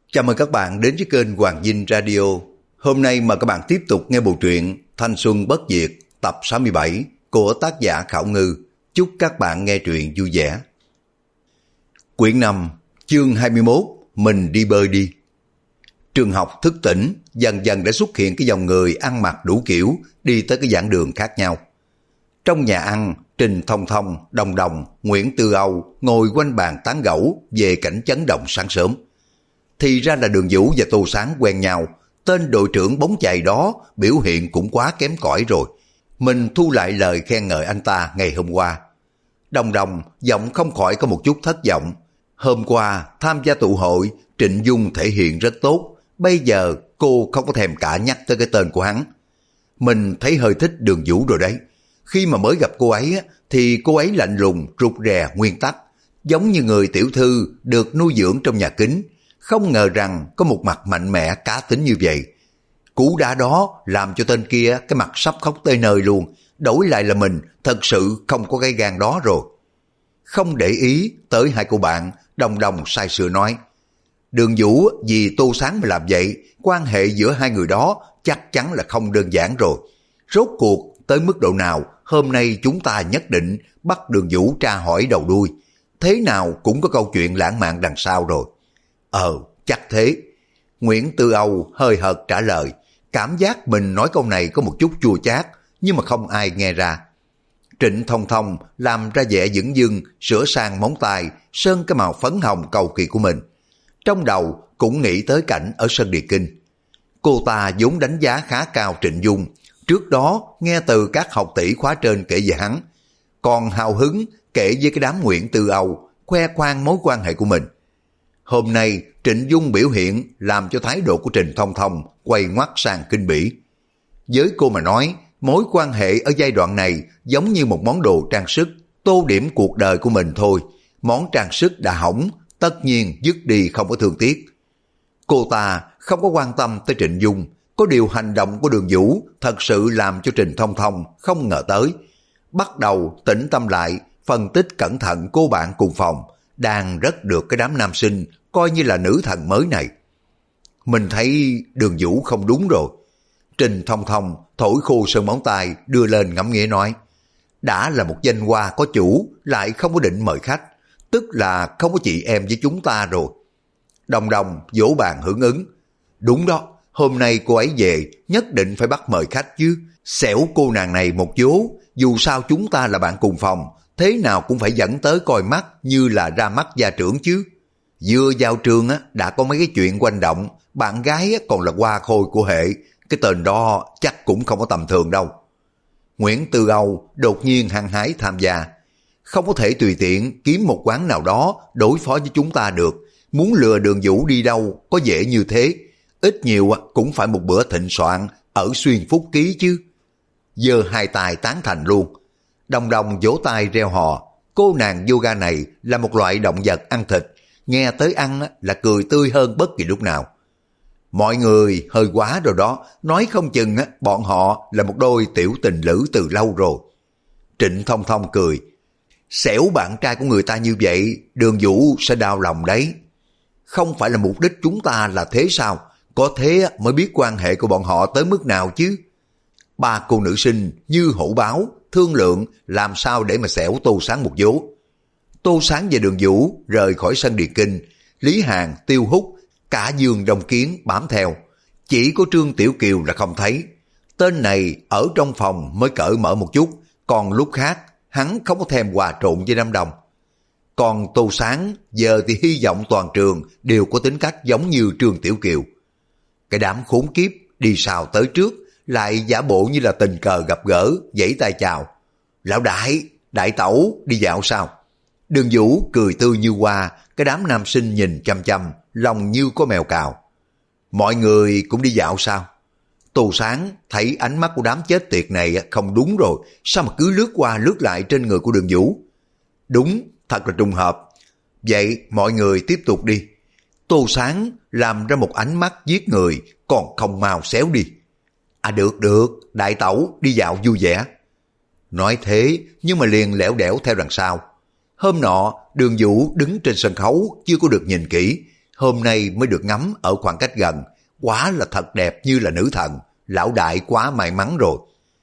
Chào mừng các bạn đến với kênh Hoàng Dinh Radio. Hôm nay mời các bạn tiếp tục nghe bộ truyện Thanh Xuân Bất Diệt tập 67 của tác giả Khảo Ngư. Chúc các bạn nghe truyện vui vẻ. Quyển 5, chương 21, mình đi bơi đi. Trường học thức tỉnh, dần dần đã xuất hiện cái dòng người ăn mặc đủ kiểu đi tới cái giảng đường khác nhau. Trong nhà ăn, Trình Thông Thông, Đồng Đồng, Nguyễn Tư Âu ngồi quanh bàn tán gẫu về cảnh chấn động sáng sớm. Thì ra là Đường Vũ và Tô Sáng quen nhau, tên đội trưởng bóng chày đó biểu hiện cũng quá kém cỏi rồi. Mình thu lại lời khen ngợi anh ta ngày hôm qua. Đồng Đồng giọng không khỏi có một chút thất vọng. Hôm qua tham gia tụ hội, Trịnh Dung thể hiện rất tốt, bây giờ cô không có thèm cả nhắc tới cái tên của hắn. Mình thấy hơi thích Đường Vũ rồi đấy. Khi mà mới gặp cô ấy thì cô ấy lạnh lùng, rụt rè, nguyên tắc, giống như người tiểu thư được nuôi dưỡng trong nhà kính. Không ngờ rằng có một mặt mạnh mẽ cá tính như vậy. Cú đá đó làm cho tên kia cái mặt sắp khóc tới nơi luôn. Đổi lại là mình thật sự không có cái gan đó rồi. Không để ý tới hai cô bạn, Đồng Đồng sai sưa nói: Đường Vũ vì Tô Sáng mà làm vậy, quan hệ giữa hai người đó chắc chắn là không đơn giản rồi. Rốt cuộc tới mức độ nào, hôm nay chúng ta nhất định bắt Đường Vũ tra hỏi đầu đuôi. Thế nào cũng có câu chuyện lãng mạn đằng sau rồi. Chắc thế. Nguyễn Tư Âu hơi hợt trả lời, cảm giác mình nói câu này có một chút chua chát, nhưng mà không ai nghe ra. Trịnh Thông Thông làm ra vẻ dửng dưng, sửa sang móng tay, sơn cái màu phấn hồng cầu kỳ của mình. Trong đầu cũng nghĩ tới cảnh ở sân Địa Kinh. Cô ta vốn đánh giá khá cao Trịnh Dung, trước đó nghe từ các học tỷ khóa trên kể về hắn, còn hào hứng kể với cái đám Nguyễn Tư Âu, khoe khoang mối quan hệ của mình. Hôm nay Trịnh Dung biểu hiện làm cho thái độ của Trình Thông Thông quay ngoắt sang kinh bỉ. Với cô mà nói, mối quan hệ ở giai đoạn này giống như một món đồ trang sức, tô điểm cuộc đời của mình thôi. Món trang sức đã hỏng, tất nhiên dứt đi không có thương tiếc. Cô ta không có quan tâm tới Trịnh Dung, có điều hành động của Đường Vũ thật sự làm cho Trình Thông Thông không ngờ tới. Bắt đầu tĩnh tâm lại, phân tích cẩn thận cô bạn cùng phòng, đang rất được cái đám nam sinh coi như là nữ thần mới này. Mình thấy Đường Vũ không đúng rồi. Trình Thông Thông thổi khô sơn móng tay đưa lên ngắm nghía nói: đã là một danh hoa có chủ lại không có định mời khách, tức là không có chị em với chúng ta rồi. Đồng Đồng vỗ bàn hưởng ứng: đúng đó, hôm nay cô ấy về nhất định phải bắt mời khách chứ. Xẻo cô nàng này một vố, dù sao chúng ta là bạn cùng phòng, thế nào cũng phải dẫn tới coi mắt như là ra mắt gia trưởng chứ. Vừa vào trường đã có mấy cái chuyện quanh động, bạn gái còn là hoa khôi của hệ, cái tên đó chắc cũng không có tầm thường đâu. Nguyễn Tư Âu đột nhiên hăng hái tham gia. Không có thể tùy tiện kiếm một quán nào đó đối phó với chúng ta được, muốn lừa Đường Vũ đi đâu có dễ như thế, ít nhiều cũng phải một bữa thịnh soạn ở Xuyên Phúc Ký chứ. Giơ hai tay tán thành luôn. Đồng Đồng vỗ tay reo hò, cô nàng yoga này là một loại động vật ăn thịt, nghe tới ăn là cười tươi hơn bất kỳ lúc nào. Mọi người hơi quá rồi đó, nói không chừng bọn họ là một đôi tiểu tình lữ từ lâu rồi. Trịnh Thông Thông cười: xẻo bạn trai của người ta như vậy, Đường Vũ sẽ đau lòng đấy. Không phải là mục đích chúng ta là thế sao? Có thế mới biết quan hệ của bọn họ tới mức nào chứ. Ba cô nữ sinh như hổ báo thương lượng làm sao để mà xẻo Tô Sáng một vố. Tô Sáng và Đường Vũ rời khỏi sân Địa Kinh, Lý Hàn, Tiêu Húc, cả Dương Đông Kiến bám theo. Chỉ có Trương Tiểu Kiều là không thấy. Tên này ở trong phòng mới cởi mở một chút, còn lúc khác hắn không có thèm hòa trộn với đám đông. Còn Tô Sáng giờ thì hy vọng toàn trường đều có tính cách giống như Trương Tiểu Kiều. Cái đám khốn kiếp đi sao tới trước, lại giả bộ như là tình cờ gặp gỡ, vẫy tay chào. Lão đại, đại tẩu đi dạo sao? Đường Vũ cười tươi như hoa, cái đám nam sinh nhìn chăm chăm, lòng như có mèo cào. Mọi người cũng đi dạo sao? Tô Sáng thấy ánh mắt của đám chết tiệt này không đúng rồi, sao mà cứ lướt qua lướt lại trên người của Đường Vũ. Đúng, thật là trùng hợp. Vậy mọi người tiếp tục đi. Tô Sáng làm ra một ánh mắt giết người, còn không mau xéo đi. Được, đại tẩu đi dạo vui vẻ. Nói thế nhưng mà liền lẻo đẻo theo đằng sau. Hôm nọ Đường Vũ đứng trên sân khấu chưa có được nhìn kỹ, hôm nay mới được ngắm ở khoảng cách gần, quá là thật đẹp như là nữ thần, lão đại quá may mắn rồi.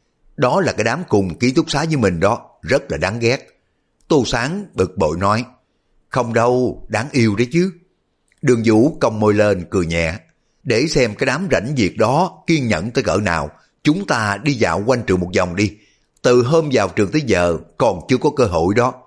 Đó là cái đám cùng ký túc xá với mình đó, rất là đáng ghét. Tô Sáng bực bội nói, không đâu, đáng yêu đấy chứ. Đường Vũ cong môi lên cười nhẹ, để xem cái đám rảnh việc đó kiên nhẫn tới cỡ nào, chúng ta đi dạo quanh trường một vòng đi. Từ hôm vào trường tới giờ còn chưa có cơ hội đó.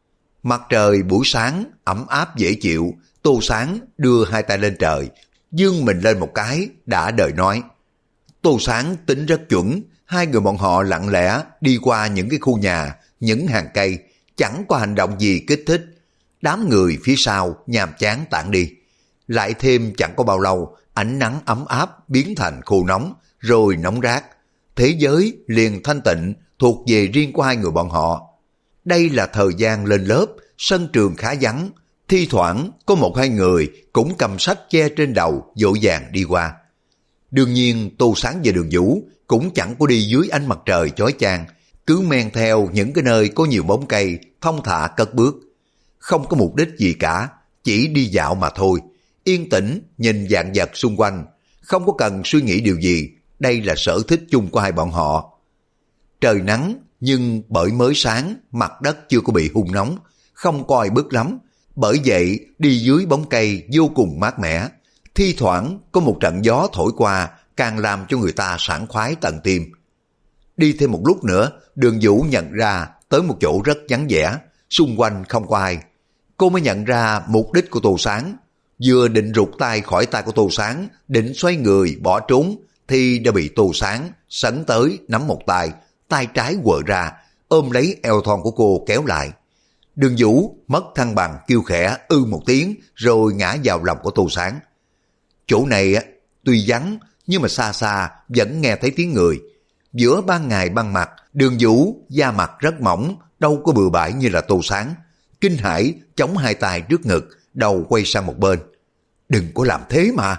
Mặt trời buổi sáng ấm áp dễ chịu, Tô Sáng đưa hai tay lên trời, dương mình lên một cái, đã đời nói. Tô Sáng tính rất chuẩn, hai người bọn họ lặng lẽ đi qua những cái khu nhà, những hàng cây, chẳng có hành động gì kích thích. Đám người phía sau nhàm chán tản đi. Lại thêm chẳng có bao lâu, ánh nắng ấm áp biến thành khô nóng, rồi nóng rát. Thế giới liền thanh tịnh thuộc về riêng của hai người bọn họ. Đây là thời gian lên lớp, sân trường khá vắng, thi thoảng có một hai người cũng cầm sách che trên đầu vội vàng đi qua. Đương nhiên Tô Sáng và Đường Vũ cũng chẳng có đi dưới ánh mặt trời chói chang, cứ men theo những cái nơi có nhiều bóng cây, thong thả cất bước. Không có mục đích gì cả, chỉ đi dạo mà thôi, yên tĩnh nhìn vạn vật xung quanh, không có cần suy nghĩ điều gì, đây là sở thích chung của hai bọn họ. Trời nắng, nhưng bởi mới sáng, mặt đất chưa có bị hun nóng, không coi bức lắm, bởi vậy đi dưới bóng cây vô cùng mát mẻ. Thi thoảng có một trận gió thổi qua, càng làm cho người ta sảng khoái tận tim. Đi thêm một lúc nữa, Đường Vũ nhận ra tới một chỗ rất vắng vẻ, xung quanh không có ai. Cô mới nhận ra mục đích của Tô Sáng. Vừa định rụt tay khỏi tay của Tô Sáng, định xoay người bỏ trốn, thì đã bị Tô Sáng sấn tới nắm một tay, tay trái quờ ra, ôm lấy eo thon của cô kéo lại. Đường Vũ mất thăng bằng kêu khẽ một tiếng rồi ngã vào lòng của Tô Sáng. Chỗ này tuy vắng nhưng mà xa xa vẫn nghe thấy tiếng người. Giữa ban ngày ban mặt, Đường Vũ da mặt rất mỏng, đâu có bừa bãi như là Tô Sáng. Kinh hãi chống hai tay trước ngực, đầu quay sang một bên. Đừng có làm thế mà.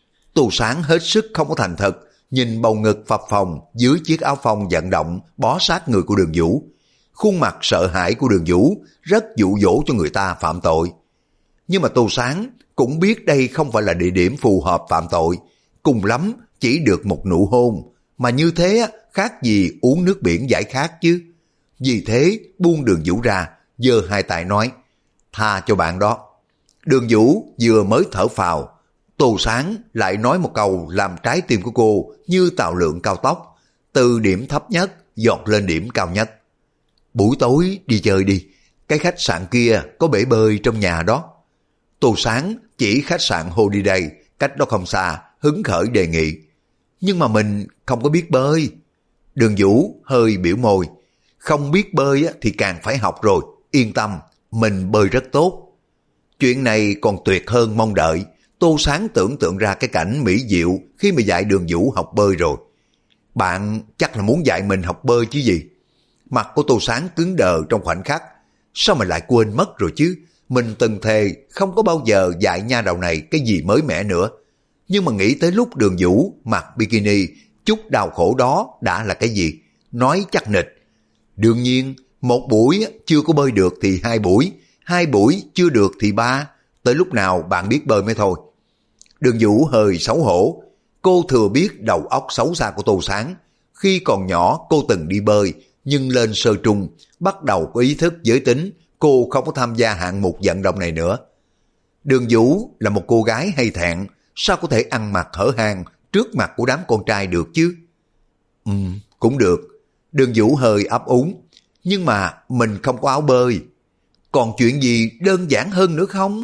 Tô Sáng hết sức không có thành thật, nhìn bầu ngực phập phồng dưới chiếc áo phông vận động bó sát người của Đường Vũ. Khuôn mặt sợ hãi của Đường Vũ rất dụ dỗ cho người ta phạm tội. Nhưng mà Tô Sáng cũng biết đây không phải là địa điểm phù hợp phạm tội, cùng lắm chỉ được một nụ hôn, mà như thế khác gì uống nước biển giải khát chứ. Vì thế buông Đường Vũ ra, giơ hai tay nói, tha cho bạn đó. Đường Vũ vừa mới thở phào, Tô Sáng lại nói một câu làm trái tim của cô như tàu lượn cao tốc, từ điểm thấp nhất giọt lên điểm cao nhất. Buổi tối đi chơi đi, cái khách sạn kia có bể bơi trong nhà đó. Tô Sáng chỉ khách sạn Holiday, cách đó không xa, hứng khởi đề nghị. Nhưng mà mình không có biết bơi. Đường Vũ hơi biểu môi, không biết bơi thì càng phải học rồi, yên tâm, mình bơi rất tốt. Chuyện này còn tuyệt hơn mong đợi. Tô Sáng tưởng tượng ra cái cảnh mỹ diệu khi mà dạy Đường Vũ học bơi rồi. Bạn chắc là muốn dạy mình học bơi chứ gì? Mặt của Tô Sáng cứng đờ trong khoảnh khắc. Sao mà lại quên mất rồi chứ? Mình từng thề không có bao giờ dạy nha đầu này cái gì mới mẻ nữa. Nhưng mà nghĩ tới lúc Đường Vũ mặc bikini, chút đau khổ đó đã là cái gì? Nói chắc nịch. Đương nhiên, một buổi chưa có bơi được thì hai buổi chưa được thì ba. Tới lúc nào bạn biết bơi mới thôi. Đường Vũ hơi xấu hổ. Cô thừa biết đầu óc xấu xa của Tô Sáng. Khi còn nhỏ cô từng đi bơi, nhưng lên sơ trung, bắt đầu có ý thức giới tính, cô không có tham gia hạng mục vận động này nữa. Đường Vũ là một cô gái hay thẹn, sao có thể ăn mặc hở hang trước mặt của đám con trai được chứ? Cũng được. Đường Vũ hơi ấp úng. Nhưng mà mình không có áo bơi. Còn chuyện gì đơn giản hơn nữa không?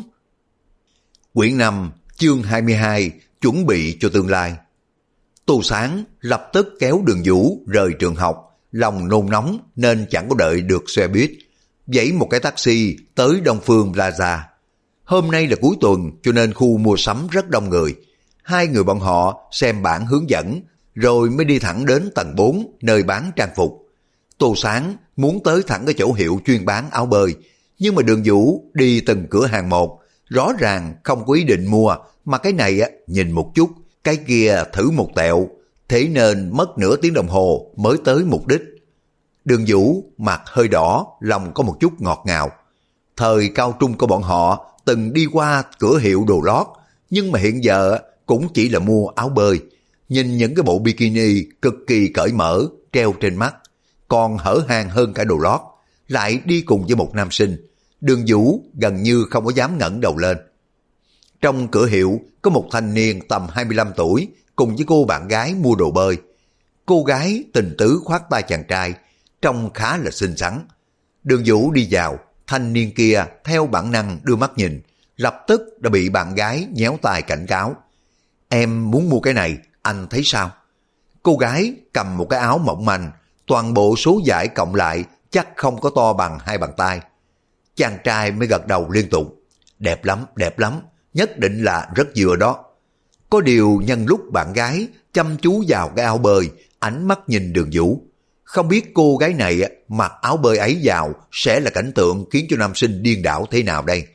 Quyển 5, chương 22, chuẩn bị cho tương lai. Tô Sáng lập tức kéo Đường Vũ rời trường học, lòng nôn nóng nên chẳng có đợi được xe buýt, dãy một cái taxi tới Đông Phương Plaza. Hôm nay là cuối tuần cho nên khu mua sắm rất đông người. Hai người bọn họ xem bản hướng dẫn rồi mới đi thẳng đến tầng 4 nơi bán trang phục. Tô Sáng muốn tới thẳng cái chỗ hiệu chuyên bán áo bơi, nhưng mà Đường Vũ đi từng cửa hàng một, rõ ràng không có ý định mua, mà cái này nhìn một chút, cái kia thử một tẹo, thế nên mất nửa tiếng đồng hồ mới tới mục đích. Đường Vũ mặt hơi đỏ, lòng có một chút ngọt ngào. Thời cao trung của bọn họ từng đi qua cửa hiệu đồ lót, nhưng mà hiện giờ cũng chỉ là mua áo bơi. Nhìn những cái bộ bikini cực kỳ cởi mở treo trên mắt, còn hở hang hơn cả đồ lót, lại đi cùng với một nam sinh. Đường Vũ gần như không có dám ngẩng đầu lên. Trong cửa hiệu có một thanh niên tầm 25 tuổi cùng với cô bạn gái mua đồ bơi. Cô gái tình tứ khoác tay chàng trai, trông khá là xinh xắn. Đường Vũ đi vào, thanh niên kia theo bản năng đưa mắt nhìn, lập tức đã bị bạn gái nhéo tay cảnh cáo. Em muốn mua cái này, anh thấy sao? Cô gái cầm một cái áo mỏng manh, toàn bộ số vải cộng lại chắc không có to bằng 2 bàn tay. Chàng trai mới gật đầu liên tục. Đẹp lắm, nhất định là rất vừa đó. Có điều nhân lúc bạn gái chăm chú vào cái áo bơi, ánh mắt nhìn Đường Vũ. Không biết cô gái này mặc áo bơi ấy vào sẽ là cảnh tượng khiến cho nam sinh điên đảo thế nào đây?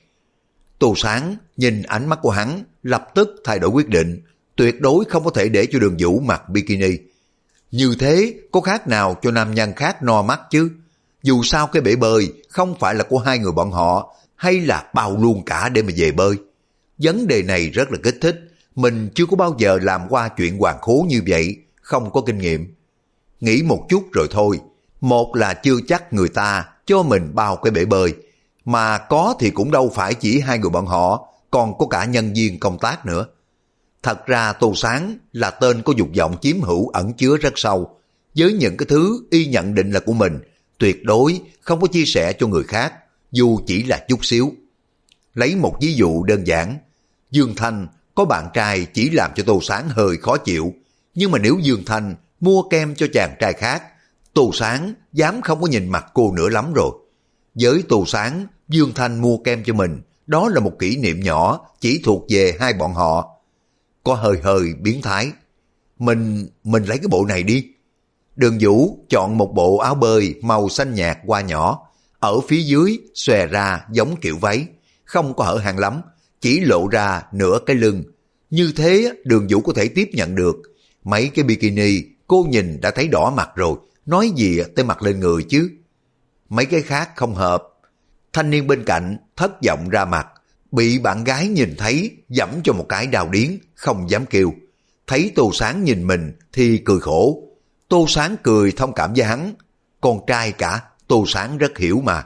Tô Sáng nhìn ánh mắt của hắn, lập tức thay đổi quyết định, tuyệt đối không có thể để cho Đường Vũ mặc bikini. Như thế có khác nào cho nam nhân khác no mắt chứ? Dù sao cái bể bơi không phải là của hai người bọn họ, hay là bao luôn cả để mà về bơi. Vấn đề này rất là kích thích, mình chưa có bao giờ làm qua chuyện hoàng khố như vậy, không có kinh nghiệm. Nghĩ một chút rồi thôi, một là chưa chắc người ta cho mình bao cái bể bơi, mà có thì cũng đâu phải chỉ hai người bọn họ, còn có cả nhân viên công tác nữa. Thật ra Tô Sáng là tên có dục vọng chiếm hữu ẩn chứa rất sâu, với những cái thứ y nhận định là của mình, tuyệt đối không có chia sẻ cho người khác, dù chỉ là chút xíu. Lấy một ví dụ đơn giản, Dương Thanh có bạn trai chỉ làm cho Tô Sáng hơi khó chịu, nhưng mà nếu Dương Thanh mua kem cho chàng trai khác, Tô Sáng dám không có nhìn mặt cô nữa lắm rồi. Với Tô Sáng, Dương Thanh mua kem cho mình, đó là một kỷ niệm nhỏ chỉ thuộc về hai bọn họ. Có hơi biến thái. Mình lấy cái bộ này đi. Đường Vũ chọn một bộ áo bơi màu xanh nhạt hoa nhỏ, ở phía dưới xòe ra giống kiểu váy, không có hở hang lắm, chỉ lộ ra nửa cái lưng. Như thế Đường Vũ có thể tiếp nhận được. Mấy cái bikini cô nhìn đã thấy đỏ mặt rồi, nói gì tới mặc lên người chứ. Mấy cái khác không hợp. Thanh niên bên cạnh thất vọng ra mặt, bị bạn gái nhìn thấy giẫm cho một cái đau điếng, không dám kêu. Thấy Tô Sáng nhìn mình thì cười khổ. Tô Sáng cười thông cảm với hắn. Con trai cả, Tô Sáng rất hiểu mà.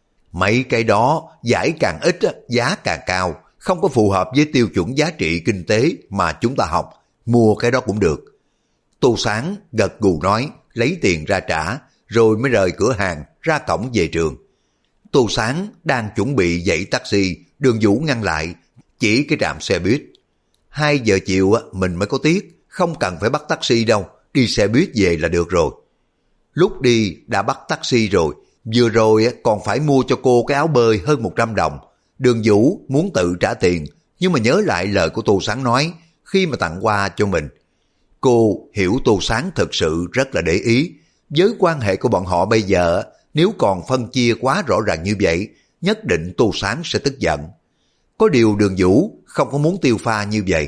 Mấy cái đó giải càng ít, giá càng cao, không có phù hợp với tiêu chuẩn giá trị kinh tế mà chúng ta học. Mua cái đó cũng được. Tô Sáng gật gù nói, lấy tiền ra trả, rồi mới rời cửa hàng ra cổng về trường. Tô Sáng đang chuẩn bị dãy taxi, Đường Vũ ngăn lại, chỉ cái trạm xe buýt. 2 giờ chiều mình mới có tiết, không cần phải bắt taxi đâu, đi xe buýt về là được rồi. Lúc đi đã bắt taxi rồi, vừa rồi còn phải mua cho cô cái áo bơi hơn 100 đồng. Đường Vũ muốn tự trả tiền, nhưng mà nhớ lại lời của Tô Sáng nói khi mà tặng quà cho mình. Cô hiểu Tô Sáng thực sự rất là để ý. Với quan hệ của bọn họ bây giờ, nếu còn phân chia quá rõ ràng như vậy, nhất định Tô Sáng sẽ tức giận. Có điều Đường Vũ không có muốn tiêu pha như vậy.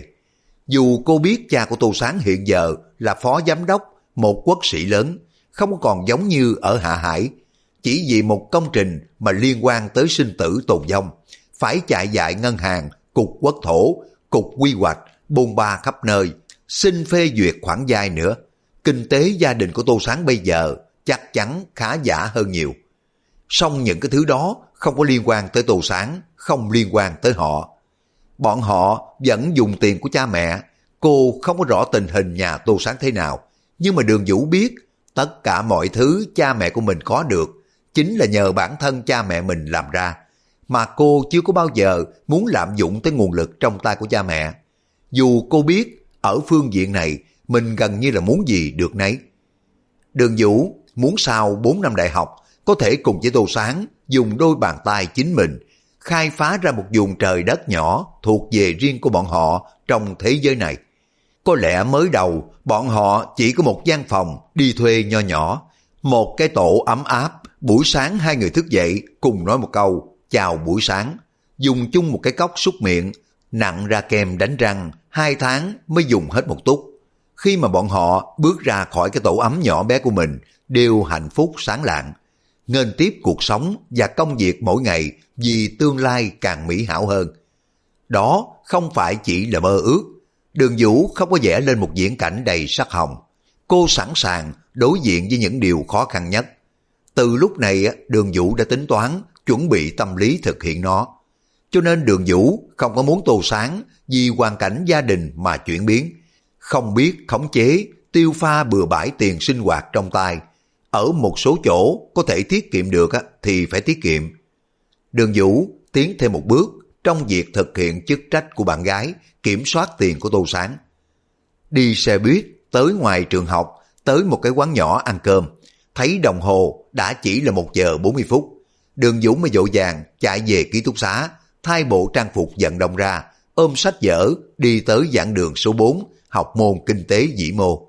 Dù cô biết cha của Tô Sáng hiện giờ là phó giám đốc một quốc sĩ lớn, không còn giống như ở Hạ Hải, chỉ vì một công trình mà liên quan tới sinh tử tồn vong, phải chạy dại ngân hàng, cục quốc thổ, cục quy hoạch, bôn ba khắp nơi, xin phê duyệt khoản vay nữa. Kinh tế gia đình của Tô Sáng bây giờ chắc chắn khá giả hơn nhiều. Song những cái thứ đó không có liên quan tới Tô Sáng, không liên quan tới họ. Bọn họ vẫn dùng tiền của cha mẹ. Cô không có rõ tình hình nhà Tô Sáng thế nào, nhưng mà Đường Vũ biết tất cả mọi thứ cha mẹ của mình có được chính là nhờ bản thân cha mẹ mình làm ra, mà cô chưa có bao giờ muốn lạm dụng tới nguồn lực trong tay của cha mẹ. Dù cô biết ở phương diện này mình gần như là muốn gì được nấy. Đường Vũ muốn sau 4 năm đại học có thể cùng với Tô Sáng dùng đôi bàn tay chính mình khai phá ra một vùng trời đất nhỏ thuộc về riêng của bọn họ trong thế giới này. Có lẽ mới đầu bọn họ chỉ có một gian phòng đi thuê nho nhỏ, một cái tổ ấm áp, buổi sáng hai người thức dậy cùng nói một câu chào buổi sáng, dùng chung một cái cốc súc miệng, nặn ra kem đánh răng, 2 tháng mới dùng hết một túc. Khi mà bọn họ bước ra khỏi cái tổ ấm nhỏ bé của mình, đều hạnh phúc sáng lạng. nghênh tiếp cuộc sống và công việc mỗi ngày vì tương lai càng mỹ hảo hơn. Đó không phải chỉ là mơ ước. Đường Vũ không có vẽ lên một viễn cảnh đầy sắc hồng. Cô sẵn sàng đối diện với những điều khó khăn nhất. Từ lúc này Đường Vũ đã tính toán, chuẩn bị tâm lý thực hiện nó. Cho nên Đường Vũ không có muốn Tô Sáng vì hoàn cảnh gia đình mà chuyển biến, không biết khống chế, tiêu pha bừa bãi tiền sinh hoạt trong tay. Ở một số chỗ có thể tiết kiệm được thì phải tiết kiệm. Đường Vũ tiến thêm một bước trong việc thực hiện chức trách của bạn gái, kiểm soát tiền của Tô Sáng. Đi xe buýt tới ngoài trường học, tới một cái quán nhỏ ăn cơm, thấy đồng hồ đã chỉ là 1 giờ 40 phút. Đường Vũ mới vội vàng chạy về ký túc xá, thay bộ trang phục vận động ra, ôm sách vở đi tới giảng đường số 4, học môn kinh tế vĩ mô.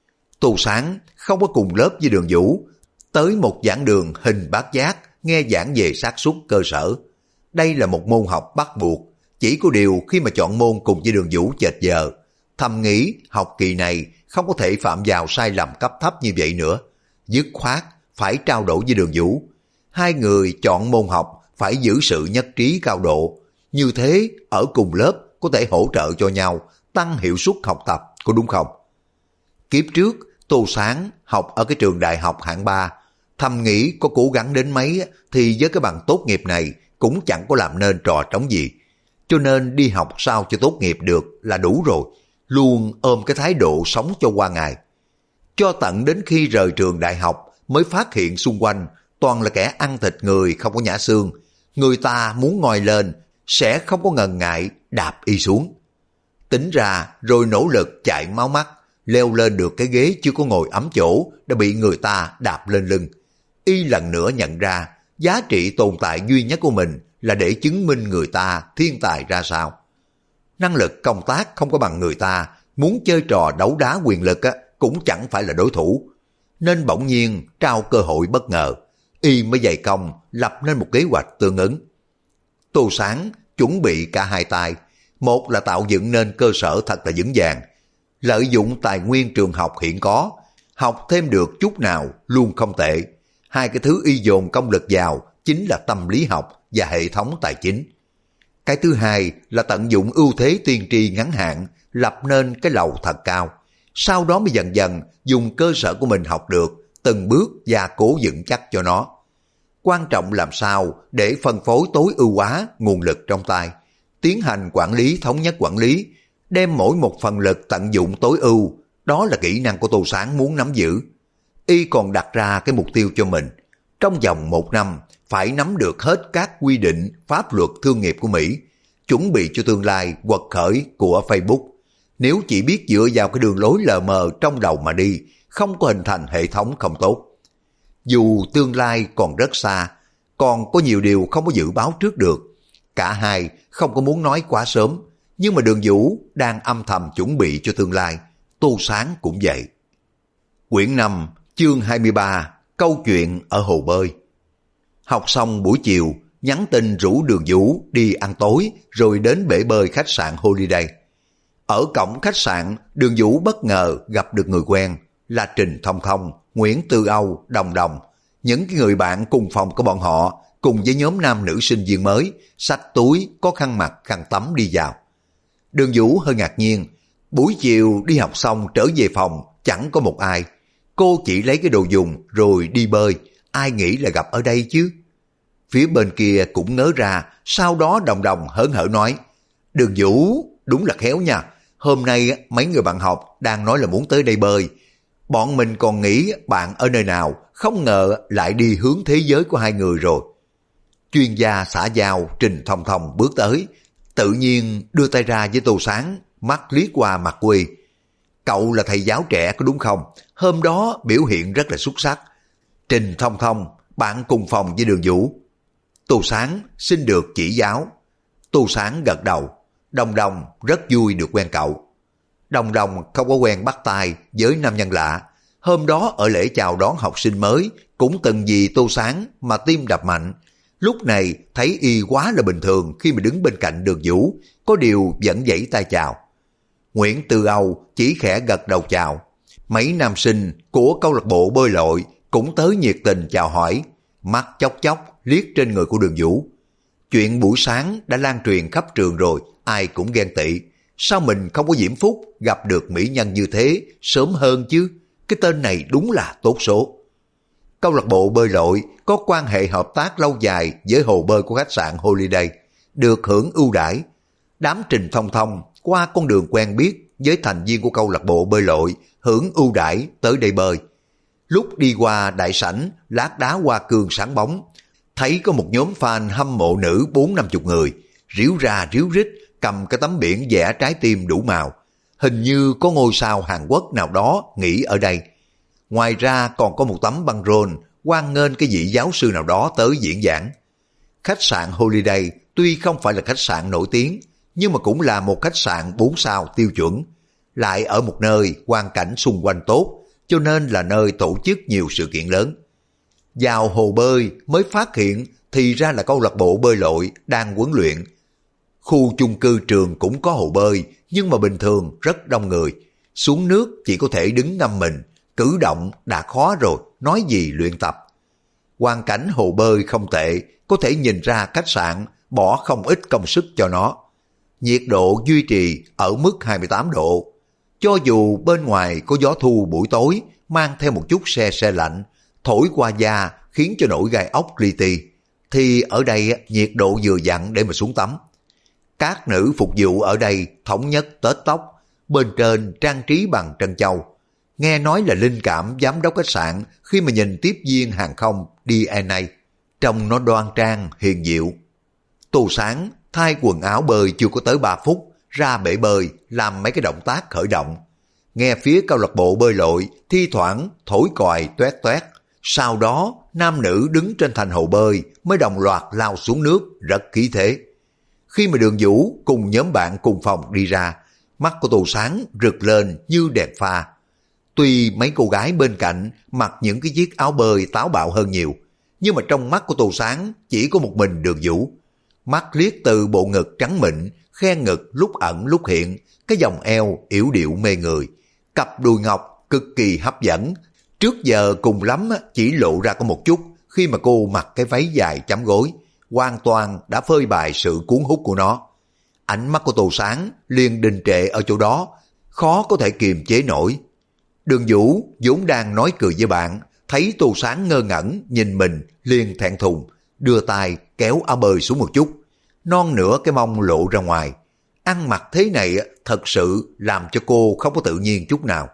Tô Sáng không có cùng lớp với Đường Vũ, tới một giảng đường hình bát giác nghe giảng về xác suất cơ sở. Đây là một môn học bắt buộc, chỉ có điều khi mà chọn môn cùng với Đường Vũ chệch giờ, thầm nghĩ học kỳ này không có thể phạm vào sai lầm cấp thấp như vậy nữa. Dứt khoát phải trao đổi với Đường Vũ. Hai người chọn môn học phải giữ sự nhất trí cao độ. Như thế ở cùng lớp có thể hỗ trợ cho nhau, tăng hiệu suất học tập, có đúng không? Kiếp trước Tô Sáng học ở cái trường đại học hạng 3, thầm nghĩ có cố gắng đến mấy thì với cái bằng tốt nghiệp này cũng chẳng có làm nên trò trống gì. Cho nên đi học sao cho tốt nghiệp được là đủ rồi, luôn ôm cái thái độ sống cho qua ngày. Cho tận đến khi rời trường đại học mới phát hiện xung quanh toàn là kẻ ăn thịt người không có nhả xương. Người ta muốn ngoi lên sẽ không có ngần ngại đạp y xuống. Tính ra rồi nỗ lực chạy máu mắt, leo lên được cái ghế chưa có ngồi ấm chỗ đã bị người ta đạp lên lưng. Y lần nữa nhận ra giá trị tồn tại duy nhất của mình là để chứng minh người ta thiên tài ra sao. Năng lực công tác không có bằng người ta, muốn chơi trò đấu đá quyền lực cũng chẳng phải là đối thủ. Nên bỗng nhiên trao cơ hội bất ngờ, Y mới dày công lập nên một kế hoạch tương ứng. Tô Sáng chuẩn bị cả hai tay. Một là tạo dựng nên cơ sở thật là vững vàng, lợi dụng tài nguyên trường học hiện có, học thêm được chút nào luôn không tệ. Hai cái thứ Y dồn công lực vào chính là tâm lý học và hệ thống tài chính. Cái thứ hai là tận dụng ưu thế tiên tri ngắn hạn, lập nên cái lầu thật cao. Sau đó mới dần dần dùng cơ sở của mình học được, từng bước gia cố vững chắc cho nó. Quan trọng làm sao để phân phối tối ưu hóa nguồn lực trong tay, tiến hành quản lý thống nhất quản lý, đem mỗi một phần lực tận dụng tối ưu. Đó là kỹ năng của Tô Sáng muốn nắm giữ. Y còn đặt ra cái mục tiêu cho mình, trong vòng 1 năm phải nắm được hết các quy định pháp luật thương nghiệp của Mỹ, chuẩn bị cho tương lai quật khởi của Facebook. Nếu chỉ biết dựa vào cái đường lối lờ mờ trong đầu mà đi, không có hình thành hệ thống không tốt. Dù tương lai còn rất xa, còn có nhiều điều không có dự báo trước được. Cả hai không có muốn nói quá sớm, nhưng mà Đường Vũ đang âm thầm chuẩn bị cho tương lai. Tô Sáng cũng vậy. Quyển 5, chương 23, câu chuyện ở hồ bơi. Học xong buổi chiều, nhắn tin rủ Đường Vũ đi ăn tối rồi đến bể bơi khách sạn Holiday. Ở cổng khách sạn, Đường Vũ bất ngờ gặp được người quen là Trình Thông Thông, Nguyễn Tư Âu, Đồng Đồng. Những cái người bạn cùng phòng của bọn họ cùng với nhóm nam nữ sinh viên mới, xách túi, có khăn mặt, khăn tắm đi vào. Đường Vũ hơi ngạc nhiên, buổi chiều đi học xong trở về phòng chẳng có một ai. Cô chỉ lấy cái đồ dùng rồi đi bơi, ai nghĩ là gặp ở đây chứ. Phía bên kia cũng ngớ ra, sau đó Đồng Đồng hớn hở nói, Đường Vũ đúng là khéo nha, hôm nay mấy người bạn học đang nói là muốn tới đây bơi. Bọn mình còn nghĩ bạn ở nơi nào, không ngờ lại đi hướng thế giới của hai người rồi. Chuyên gia xã giao Trình Thông Thông bước tới, tự nhiên đưa tay ra với Tô Sáng, mắt liếc qua mặt Quy. Cậu là thầy giáo trẻ có đúng không? Hôm đó biểu hiện rất là xuất sắc. Trình Thông Thông, bạn cùng phòng với Đường Vũ. Tô Sáng xin được chỉ giáo. Tô Sáng gật đầu. Đồng Đồng rất vui được quen cậu. Đồng Đồng không có quen bắt tay với nam nhân lạ. Hôm đó ở lễ chào đón học sinh mới cũng từng vì Tô Sáng mà tim đập mạnh. Lúc này thấy Y quá là bình thường khi mà đứng bên cạnh Đường Vũ, có điều vẫn vẫy tay chào. Nguyễn Tư Âu chỉ khẽ gật đầu chào. Mấy nam sinh của câu lạc bộ bơi lội cũng tới nhiệt tình chào hỏi. mắt chốc chốc liếc trên người của Đường Vũ. Chuyện buổi sáng đã lan truyền khắp trường rồi, ai cũng ghen tị. Sao mình không có diễm phúc gặp được mỹ nhân như thế sớm hơn chứ? Cái tên này đúng là tốt số. Câu lạc bộ bơi lội có quan hệ hợp tác lâu dài với hồ bơi của khách sạn Holiday, được hưởng ưu đãi. Đám Trình Thông Thông qua con đường quen biết với thành viên của câu lạc bộ bơi lội hưởng ưu đãi tới đây bơi. Lúc đi qua đại sảnh lát đá hoa cương sáng bóng, thấy có một nhóm fan hâm mộ nữ 40-50 người, ríu ra ríu rít cầm cái tấm biển vẽ trái tim đủ màu. Hình như có ngôi sao Hàn Quốc nào đó nghỉ ở đây. Ngoài ra còn có một tấm băng rôn hoan nghênh cái vị giáo sư nào đó tới diễn giảng. Khách sạn Holiday tuy không phải là khách sạn nổi tiếng, nhưng mà cũng là một khách sạn 4 sao tiêu chuẩn. Lại ở một nơi quang cảnh xung quanh tốt, cho nên là nơi tổ chức nhiều sự kiện lớn. Vào hồ bơi mới phát hiện thì ra là câu lạc bộ bơi lội đang huấn luyện. Khu chung cư trường cũng có hồ bơi, nhưng mà bình thường rất đông người. Xuống nước chỉ có thể đứng ngâm mình, cử động đã khó rồi, nói gì luyện tập. Hoàn cảnh hồ bơi không tệ, có thể nhìn ra khách sạn bỏ không ít công sức cho nó. Nhiệt độ duy trì ở mức 28 độ. Cho dù bên ngoài có gió thu buổi tối, mang theo một chút se lạnh, thổi qua da khiến cho nổi gai ốc li ti, thì ở đây nhiệt độ vừa dặn để mà xuống tắm. Các nữ phục vụ ở đây thống nhất tết tóc, bên trên trang trí bằng trân châu. Nghe nói là linh cảm giám đốc khách sạn khi mà nhìn tiếp viên hàng không DNA, trông nó đoan trang hiền diệu. Tô Sáng thay quần áo bơi chưa có tới 3 phút, ra bể bơi làm mấy cái động tác khởi động. Nghe phía câu lạc bộ bơi lội thi thoảng thổi còi toét toét. Sau đó nam nữ đứng trên thành hồ bơi mới đồng loạt lao xuống nước rất khí thế. Khi mà Đường Vũ cùng nhóm bạn cùng phòng đi ra, mắt của Tô Sáng rực lên như đèn pha. Tuy mấy cô gái bên cạnh mặc những cái chiếc áo bơi táo bạo hơn nhiều, nhưng mà trong mắt của Tô Sáng chỉ có một mình Đường Vũ. Mắt liếc từ bộ ngực trắng mịn, khe ngực lúc ẩn lúc hiện, cái vòng eo yểu điệu mê người, cặp đùi ngọc cực kỳ hấp dẫn. Trước giờ cùng lắm chỉ lộ ra có một chút khi mà cô mặc cái váy dài chấm gối, hoàn toàn đã phơi bày sự cuốn hút của nó. Ánh mắt của Tô Sáng liền đình trệ ở chỗ đó, khó có thể kiềm chế nổi. Đường Vũ vốn đang nói cười với bạn, thấy Tô Sáng ngơ ngẩn nhìn mình liền thẹn thùng, đưa tay kéo áo bơi xuống một chút, non nửa cái mông lộ ra ngoài. Ăn mặc thế này thật sự làm cho cô không có tự nhiên chút nào.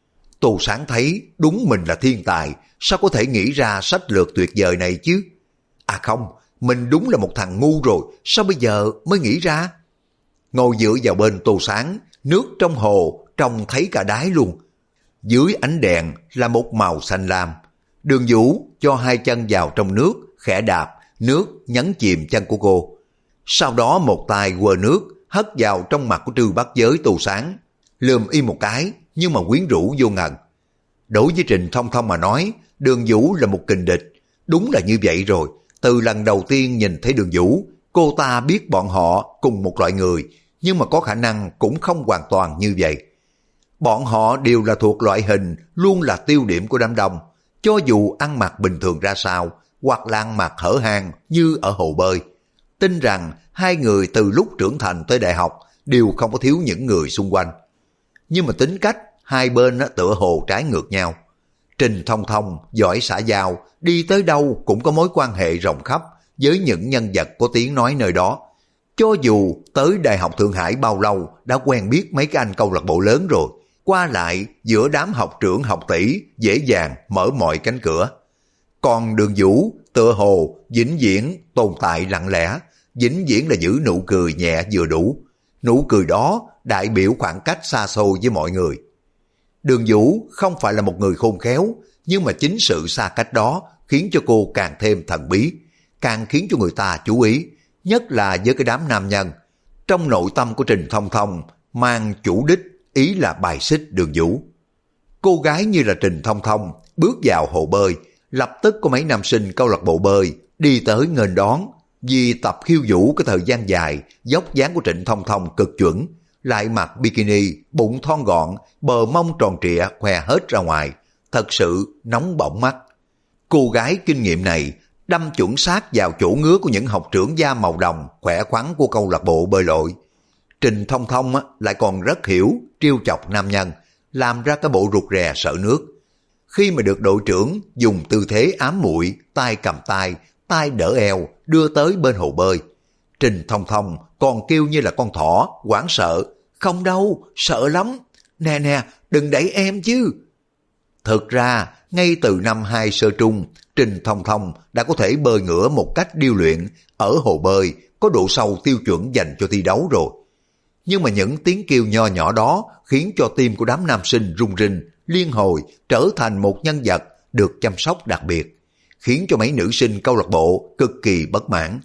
Tô Sáng thấy đúng mình là thiên tài, sao có thể nghĩ ra sách lược tuyệt vời này chứ? À không, mình đúng là một thằng ngu rồi, sao bây giờ mới nghĩ ra? Ngồi dựa vào bên Tô Sáng, nước trong hồ trông thấy cả đáy luôn. Dưới ánh đèn là một màu xanh lam. Đường Vũ cho hai chân vào trong nước, khẽ đạp, nước nhấn chìm chân của cô. Sau đó một tay quơ nước, hất vào trong mặt của Trư Bát Giới Tô Sáng, lườm y một cái, nhưng mà quyến rũ vô ngần. Đối với Trình Thông Thông mà nói, Đường Vũ là một kình địch. Đúng là như vậy rồi. Từ lần đầu tiên nhìn thấy Đường Vũ, cô ta biết bọn họ cùng một loại người, nhưng mà có khả năng cũng không hoàn toàn như vậy. Bọn họ đều là thuộc loại hình luôn là tiêu điểm của đám đông. Cho dù ăn mặc bình thường ra sao, hoặc là ăn mặc hở hang như ở hồ bơi. Tin rằng hai người từ lúc trưởng thành tới đại học đều không có thiếu những người xung quanh. Nhưng mà tính cách hai bên tựa hồ trái ngược nhau. Trình Thông Thông giỏi xã giao, đi tới đâu cũng có mối quan hệ rộng khắp với những nhân vật có tiếng nói nơi đó. Cho dù tới Đại học Thượng Hải bao lâu đã quen biết mấy cái anh câu lạc bộ lớn rồi, qua lại giữa đám học trưởng học tỷ dễ dàng mở mọi cánh cửa. Còn Đường Vũ tựa hồ vĩnh viễn tồn tại lặng lẽ, vĩnh viễn là giữ nụ cười nhẹ vừa đủ. Nụ cười đó đại biểu khoảng cách xa xôi với mọi người. Đường Vũ không phải là một người khôn khéo, nhưng mà chính sự xa cách đó khiến cho cô càng thêm thần bí, càng khiến cho người ta chú ý, nhất là với cái đám nam nhân. Trong nội tâm của Trình Thông Thông mang chủ đích, ý là bài xích Đường Vũ. Cô gái như là Trình Thông Thông bước vào hồ bơi, lập tức có mấy nam sinh câu lạc bộ bơi đi tới nghênh đón. Vì tập khiêu vũ cái thời gian dài, dốc dáng của Trịnh Thông Thông cực chuẩn, lại mặc bikini, bụng thon gọn, bờ mông tròn trịa khoe hết ra ngoài, thật sự nóng bỏng mắt. Cô gái kinh nghiệm này đâm chuẩn xác vào chỗ ngứa của những học trưởng da màu đồng khỏe khoắn của câu lạc bộ bơi lội. Trình Thông Thông lại còn rất hiểu trêu chọc nam nhân, làm ra cái bộ rụt rè sợ nước. Khi mà được đội trưởng dùng tư thế ám muội, tay cầm tay đỡ eo đưa tới bên hồ bơi, Trình Thông Thông còn kêu như là con thỏ, hoảng sợ. Không đâu, sợ lắm. Nè nè, đừng đẩy em chứ. Thực ra, ngay từ năm 2 sơ trung, Trình Thông Thông đã có thể bơi ngửa một cách điêu luyện ở hồ bơi có độ sâu tiêu chuẩn dành cho thi đấu rồi. Nhưng mà những tiếng kêu nho nhỏ đó khiến cho tim của đám nam sinh rung rinh, liên hồi trở thành một nhân vật được chăm sóc đặc biệt, khiến cho mấy nữ sinh câu lạc bộ cực kỳ bất mãn.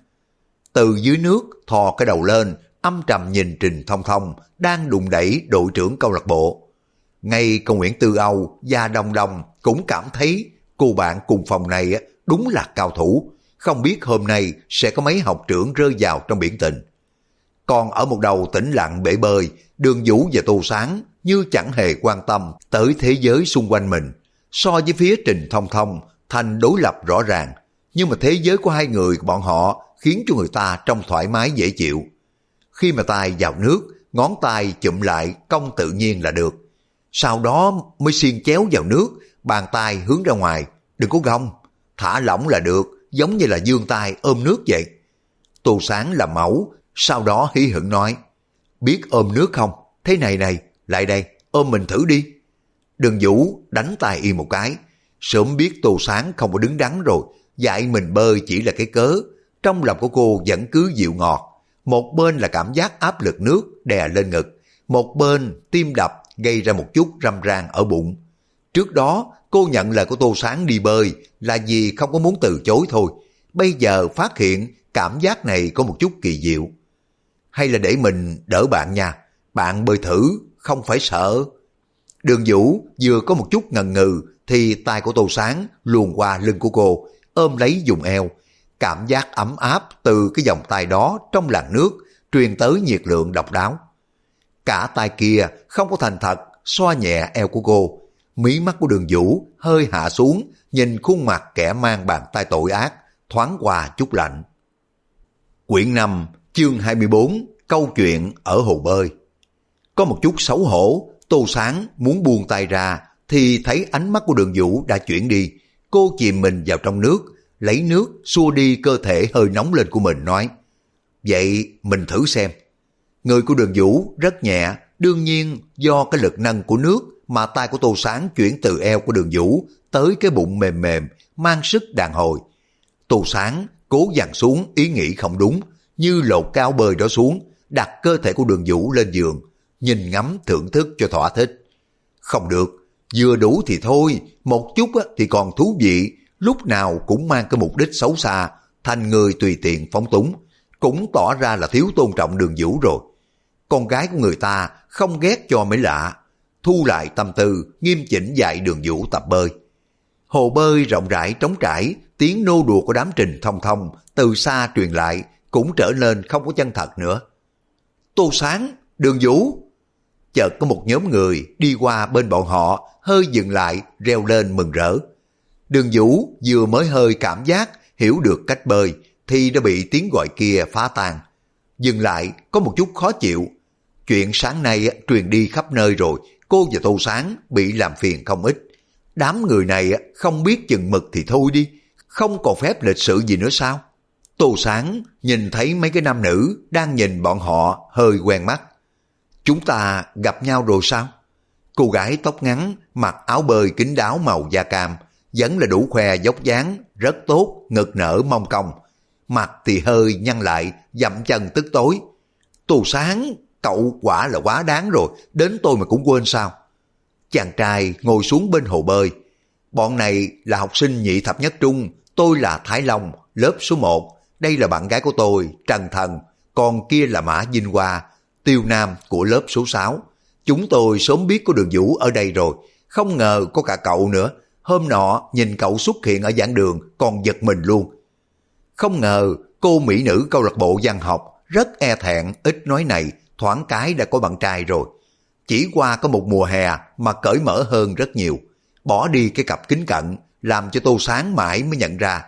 Từ dưới nước thò cái đầu lên, âm trầm nhìn Trình Thông Thông đang đụng đẩy đội trưởng câu lạc bộ. Ngay cô Nguyễn Tư Âu và Đồng Đồng cũng cảm thấy cô bạn cùng phòng này đúng là cao thủ, không biết hôm nay sẽ có mấy học trưởng rơi vào trong biển tình. Còn ở một đầu tĩnh lặng bể bơi, Đường Vũ và Tô Sáng như chẳng hề quan tâm tới thế giới xung quanh mình. So với phía Trình Thông Thông, thành đối lập rõ ràng, nhưng mà thế giới của hai người bọn họ khiến cho người ta trông thoải mái dễ chịu. Khi mà tay vào nước, ngón tay chụm lại cong tự nhiên là được. Sau đó mới xiên chéo vào nước, bàn tay hướng ra ngoài, đừng có gông, thả lỏng là được, giống như là giương tay ôm nước vậy. Tô Sáng làm mẫu, sau đó hí hửng nói, biết ôm nước không? Thế này này, lại đây, ôm mình thử đi. Đường Vũ đánh tay y một cái, sớm biết Tô Sáng không có đứng đắn rồi, dạy mình bơi chỉ là cái cớ. Trong lòng của cô vẫn cứ dịu ngọt, một bên là cảm giác áp lực nước đè lên ngực, một bên tim đập gây ra một chút râm ran ở bụng. Trước đó cô nhận lời của Tô Sáng đi bơi là vì không có muốn từ chối thôi, bây giờ phát hiện cảm giác này có một chút kỳ diệu. Hay là để mình đỡ bạn nha, bạn bơi thử, không phải sợ. Đường Vũ vừa có một chút ngần ngừ thì tay của Tô Sáng luồn qua lưng của cô, ôm lấy vùng eo. Cảm giác ấm áp từ cái vòng tay đó trong làn nước truyền tới nhiệt lượng độc đáo. Cả tay kia không có thành thật xoa nhẹ eo của cô. Mí mắt của Đường Vũ hơi hạ xuống, nhìn khuôn mặt kẻ mang bàn tay tội ác, thoáng qua chút lạnh. Quyển 5, chương 24, câu chuyện ở hồ bơi. Có một chút xấu hổ, Tô Sáng muốn buông tay ra thì thấy ánh mắt của Đường Vũ đã chuyển đi. Cô chìm mình vào trong nước, lấy nước xua đi cơ thể hơi nóng lên của mình, nói, vậy mình thử xem. Người của Đường Vũ rất nhẹ, đương nhiên do cái lực nâng của nước mà tay của Tô Sáng chuyển từ eo của Đường Vũ tới cái bụng mềm mềm, mang sức đàn hồi. Tô Sáng cố dằn xuống ý nghĩ không đúng, như lột cái áo bơi đó xuống, đặt cơ thể của Đường Vũ lên giường, nhìn ngắm thưởng thức cho thỏa thích. Không được, vừa đủ thì thôi, một chút thì còn thú vị, lúc nào cũng mang cái mục đích xấu xa, thành người tùy tiện phóng túng, cũng tỏ ra là thiếu tôn trọng Đường Vũ rồi. Con gái của người ta không ghét cho mới lạ. Thu lại tâm tư, nghiêm chỉnh dạy Đường Vũ tập bơi. Hồ bơi rộng rãi trống trải, tiếng nô đùa của đám Trình Thông Thông từ xa truyền lại cũng trở nên không có chân thật nữa. Tô Sáng, Đường Vũ. Chợt có một nhóm người đi qua bên bọn họ, hơi dừng lại, reo lên mừng rỡ. Đường Vũ vừa mới hơi cảm giác hiểu được cách bơi thì đã bị tiếng gọi kia phá tan. Dừng lại có một chút khó chịu. Chuyện sáng nay truyền đi khắp nơi rồi, cô và Tô Sáng bị làm phiền không ít. Đám người này không biết chừng mực thì thôi đi, không còn phép lịch sự gì nữa sao? Tô Sáng nhìn thấy mấy cái nam nữ đang nhìn bọn họ hơi quen mắt. Chúng ta gặp nhau rồi sao? Cô gái tóc ngắn, mặc áo bơi kín đáo màu da cam, vẫn là đủ khoe dốc dáng, rất tốt, ngực nở mông cong. Mặt thì hơi nhăn lại, dậm chân tức tối. Tô Sáng, cậu quả là quá đáng rồi, đến tôi mà cũng quên sao? Chàng trai ngồi xuống bên hồ bơi. Bọn này là học sinh nhị thập nhất trung, tôi là Thái Long, lớp số 1. Đây là bạn gái của tôi, Trần Thần, còn kia là Mã Vinh Hoa, Tiêu Nam của lớp số 6. Chúng tôi sớm biết có Đường Vũ ở đây rồi, không ngờ có cả cậu nữa. Hôm nọ nhìn cậu xuất hiện ở giảng đường còn giật mình luôn. Không ngờ cô mỹ nữ câu lạc bộ văn học rất e thẹn, ít nói này, thoáng cái đã có bạn trai rồi. Chỉ qua có một mùa hè mà cởi mở hơn rất nhiều. Bỏ đi cái cặp kính cận, làm cho Tô Sáng mãi mới nhận ra.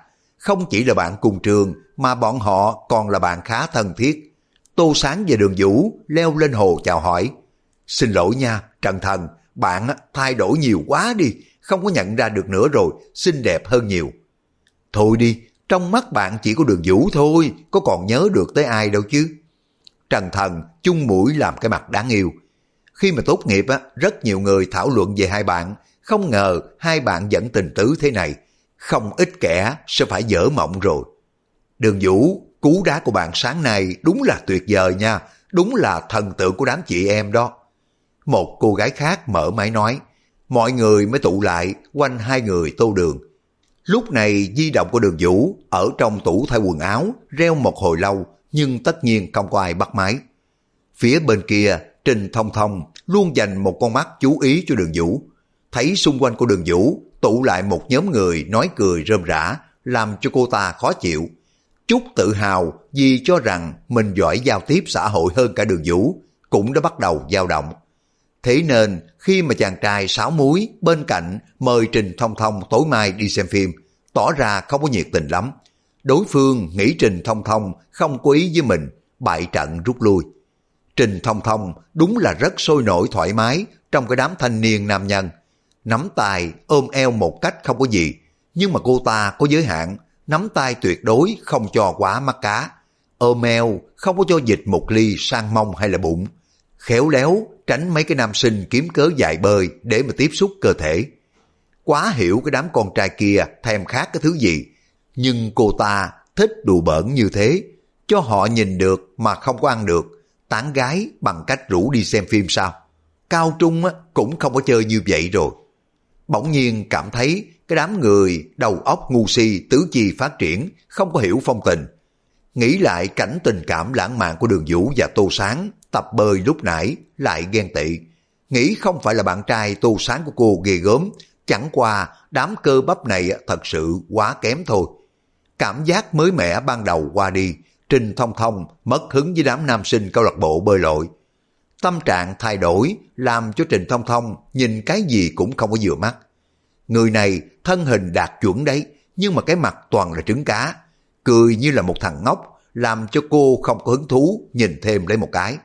không chỉ là bạn cùng trường mà bọn họ còn là bạn khá thân thiết. Tô Sáng và Đường Vũ leo lên hồ chào hỏi. Xin lỗi nha, Trần Thần, bạn thay đổi nhiều quá đi, không có nhận ra được nữa rồi, xinh đẹp hơn nhiều. Thôi đi, trong mắt bạn chỉ có Đường Vũ thôi, có còn nhớ được tới ai đâu chứ. Trần Thần chung mũi làm cái mặt đáng yêu. Khi mà tốt nghiệp rất nhiều người thảo luận về hai bạn, không ngờ hai bạn vẫn tình tứ thế này, không ít kẻ sẽ phải dở mộng rồi. Đường Vũ, cú đá của bạn sáng nay đúng là tuyệt vời nha, đúng là thần tượng của đám chị em đó. Một cô gái khác mở máy nói, mọi người mới tụ lại quanh hai người Tô Đường. Lúc này di động của Đường Vũ ở trong tủ thay quần áo reo một hồi lâu, nhưng tất nhiên không có ai bắt máy. Phía bên kia, Trình Thông Thông luôn dành một con mắt chú ý cho Đường Vũ. Thấy xung quanh của Đường Vũ tụ lại một nhóm người nói cười rơm rã, làm cho cô ta khó chịu. Chút tự hào vì cho rằng mình giỏi giao tiếp xã hội hơn cả Đường Vũ cũng đã bắt đầu dao động. Thế nên khi mà chàng trai Sáu Múi bên cạnh mời Trình Thông Thông tối mai đi xem phim, tỏ ra không có nhiệt tình lắm. Đối phương nghĩ Trình Thông Thông không có ý với mình, bại trận rút lui. Trình Thông Thông đúng là rất sôi nổi thoải mái trong cái đám thanh niên nam nhân. Nắm tay ôm eo một cách không có gì, nhưng mà cô ta có giới hạn, nắm tay tuyệt đối không cho quá mắt cá. Ôm eo không có cho dịch một ly sang mông hay là bụng. Khéo léo tránh mấy cái nam sinh kiếm cớ dài bơi để mà tiếp xúc cơ thể. Quá hiểu cái đám con trai kia thèm khát cái thứ gì, nhưng cô ta thích đùa bỡn như thế, cho họ nhìn được mà không có ăn được, tán gái bằng cách rủ đi xem phim sao? Cao trung cũng không có chơi như vậy rồi. Bỗng nhiên cảm thấy cái đám người đầu óc ngu si tứ chi phát triển, không có hiểu phong tình. Nghĩ lại cảnh tình cảm lãng mạn của Đường Vũ và Tô Sáng tập bơi lúc nãy lại ghen tị. Nghĩ không phải là bạn trai Tô Sáng của cô ghê gớm, chẳng qua đám cơ bắp này thật sự quá kém thôi. Cảm giác mới mẻ ban đầu qua đi, Trình Thông Thông mất hứng với đám nam sinh câu lạc bộ bơi lội. Tâm trạng thay đổi làm cho Trình Thông Thông nhìn cái gì cũng không có vừa mắt. Người này thân hình đạt chuẩn đấy, nhưng mà cái mặt toàn là trứng cá, cười như là một thằng ngốc, làm cho cô không có hứng thú nhìn thêm lấy một cái.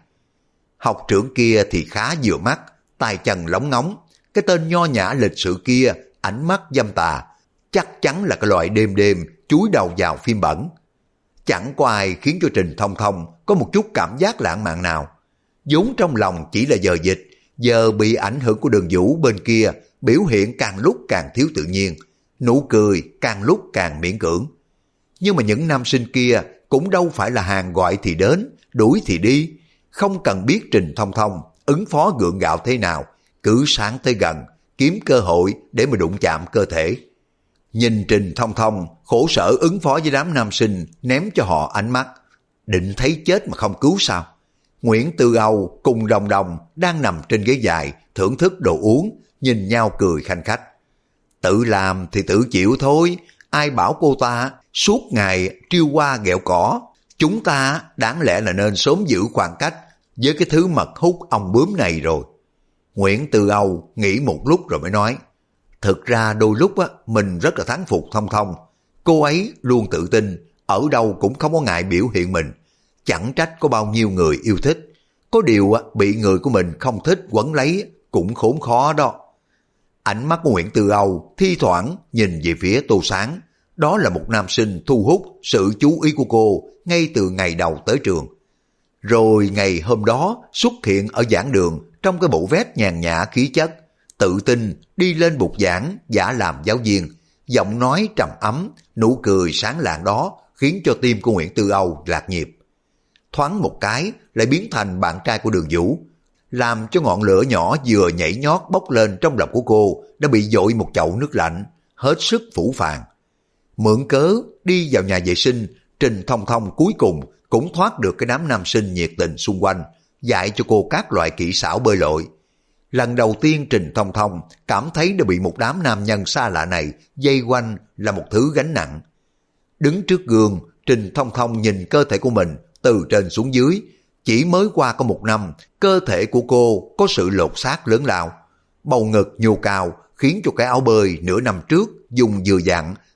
Học trưởng kia thì khá vừa mắt, tay chân lóng ngóng. Cái tên nho nhã lịch sự kia, ánh mắt dâm tà, chắc chắn là cái loại đêm đêm chúi đầu vào phim bẩn. Chẳng có ai khiến cho Trình Thông Thông có một chút cảm giác lãng mạn nào. Vốn trong lòng chỉ là giờ dịch, giờ bị ảnh hưởng của Đường Vũ bên kia, biểu hiện càng lúc càng thiếu tự nhiên, nụ cười càng lúc càng miễn cưỡng. Nhưng mà những nam sinh kia cũng đâu phải là hàng gọi thì đến, đuổi thì đi, không cần biết Trình Thông Thông ứng phó gượng gạo thế nào, cứ sáng tới gần, kiếm cơ hội để mà đụng chạm cơ thể. Nhìn Trình Thông Thông khổ sở ứng phó với đám nam sinh, ném cho họ ánh mắt, định thấy chết mà không cứu sao. Nguyễn Tư Âu cùng Đồng Đồng đang nằm trên ghế dài thưởng thức đồ uống, nhìn nhau cười khanh khách. Tự làm thì tự chịu thôi, ai bảo cô ta suốt ngày trêu hoa ghẹo cỏ. Chúng ta đáng lẽ là nên sớm giữ khoảng cách với cái thứ mật hút ong bướm này rồi. Nguyễn Tư Âu nghĩ một lúc rồi mới nói, thực ra đôi lúc mình rất là thán phục Thông Thông. Cô ấy luôn tự tin, ở đâu cũng không có ngại biểu hiện mình. Chẳng trách có bao nhiêu người yêu thích. Có điều bị người của mình không thích quấn lấy cũng khốn khó đó. Ánh mắt của Nguyễn Tư Âu thi thoảng nhìn về phía Tô Sáng. Đó là một nam sinh thu hút sự chú ý của cô ngay từ ngày đầu tới trường. Rồi ngày hôm đó xuất hiện ở giảng đường trong cái bộ vest nhàn nhã khí chất, tự tin đi lên bục giảng giả làm giáo viên, giọng nói trầm ấm, nụ cười sáng lạng đó khiến cho tim của Nguyễn Tư Âu lạc nhịp. Thoáng một cái lại biến thành bạn trai của Đường Vũ, làm cho ngọn lửa nhỏ vừa nhảy nhót bốc lên trong lòng của cô đã bị dội một chậu nước lạnh, hết sức phũ phàng. Mượn cớ đi vào nhà vệ sinh, Trình Thông Thông cuối cùng cũng thoát được cái đám nam sinh nhiệt tình xung quanh, dạy cho cô các loại kỹ xảo bơi lội. Lần đầu tiên Trình Thông Thông cảm thấy đã bị một đám nam nhân xa lạ này dây quanh là một thứ gánh nặng. Đứng trước gương, Trình Thông Thông nhìn cơ thể của mình từ trên xuống dưới. Chỉ mới qua có một năm, cơ thể của cô có sự lột xác lớn lao. Bầu ngực nhô cao khiến cho cái áo bơi nửa năm trước dùng vừa dặn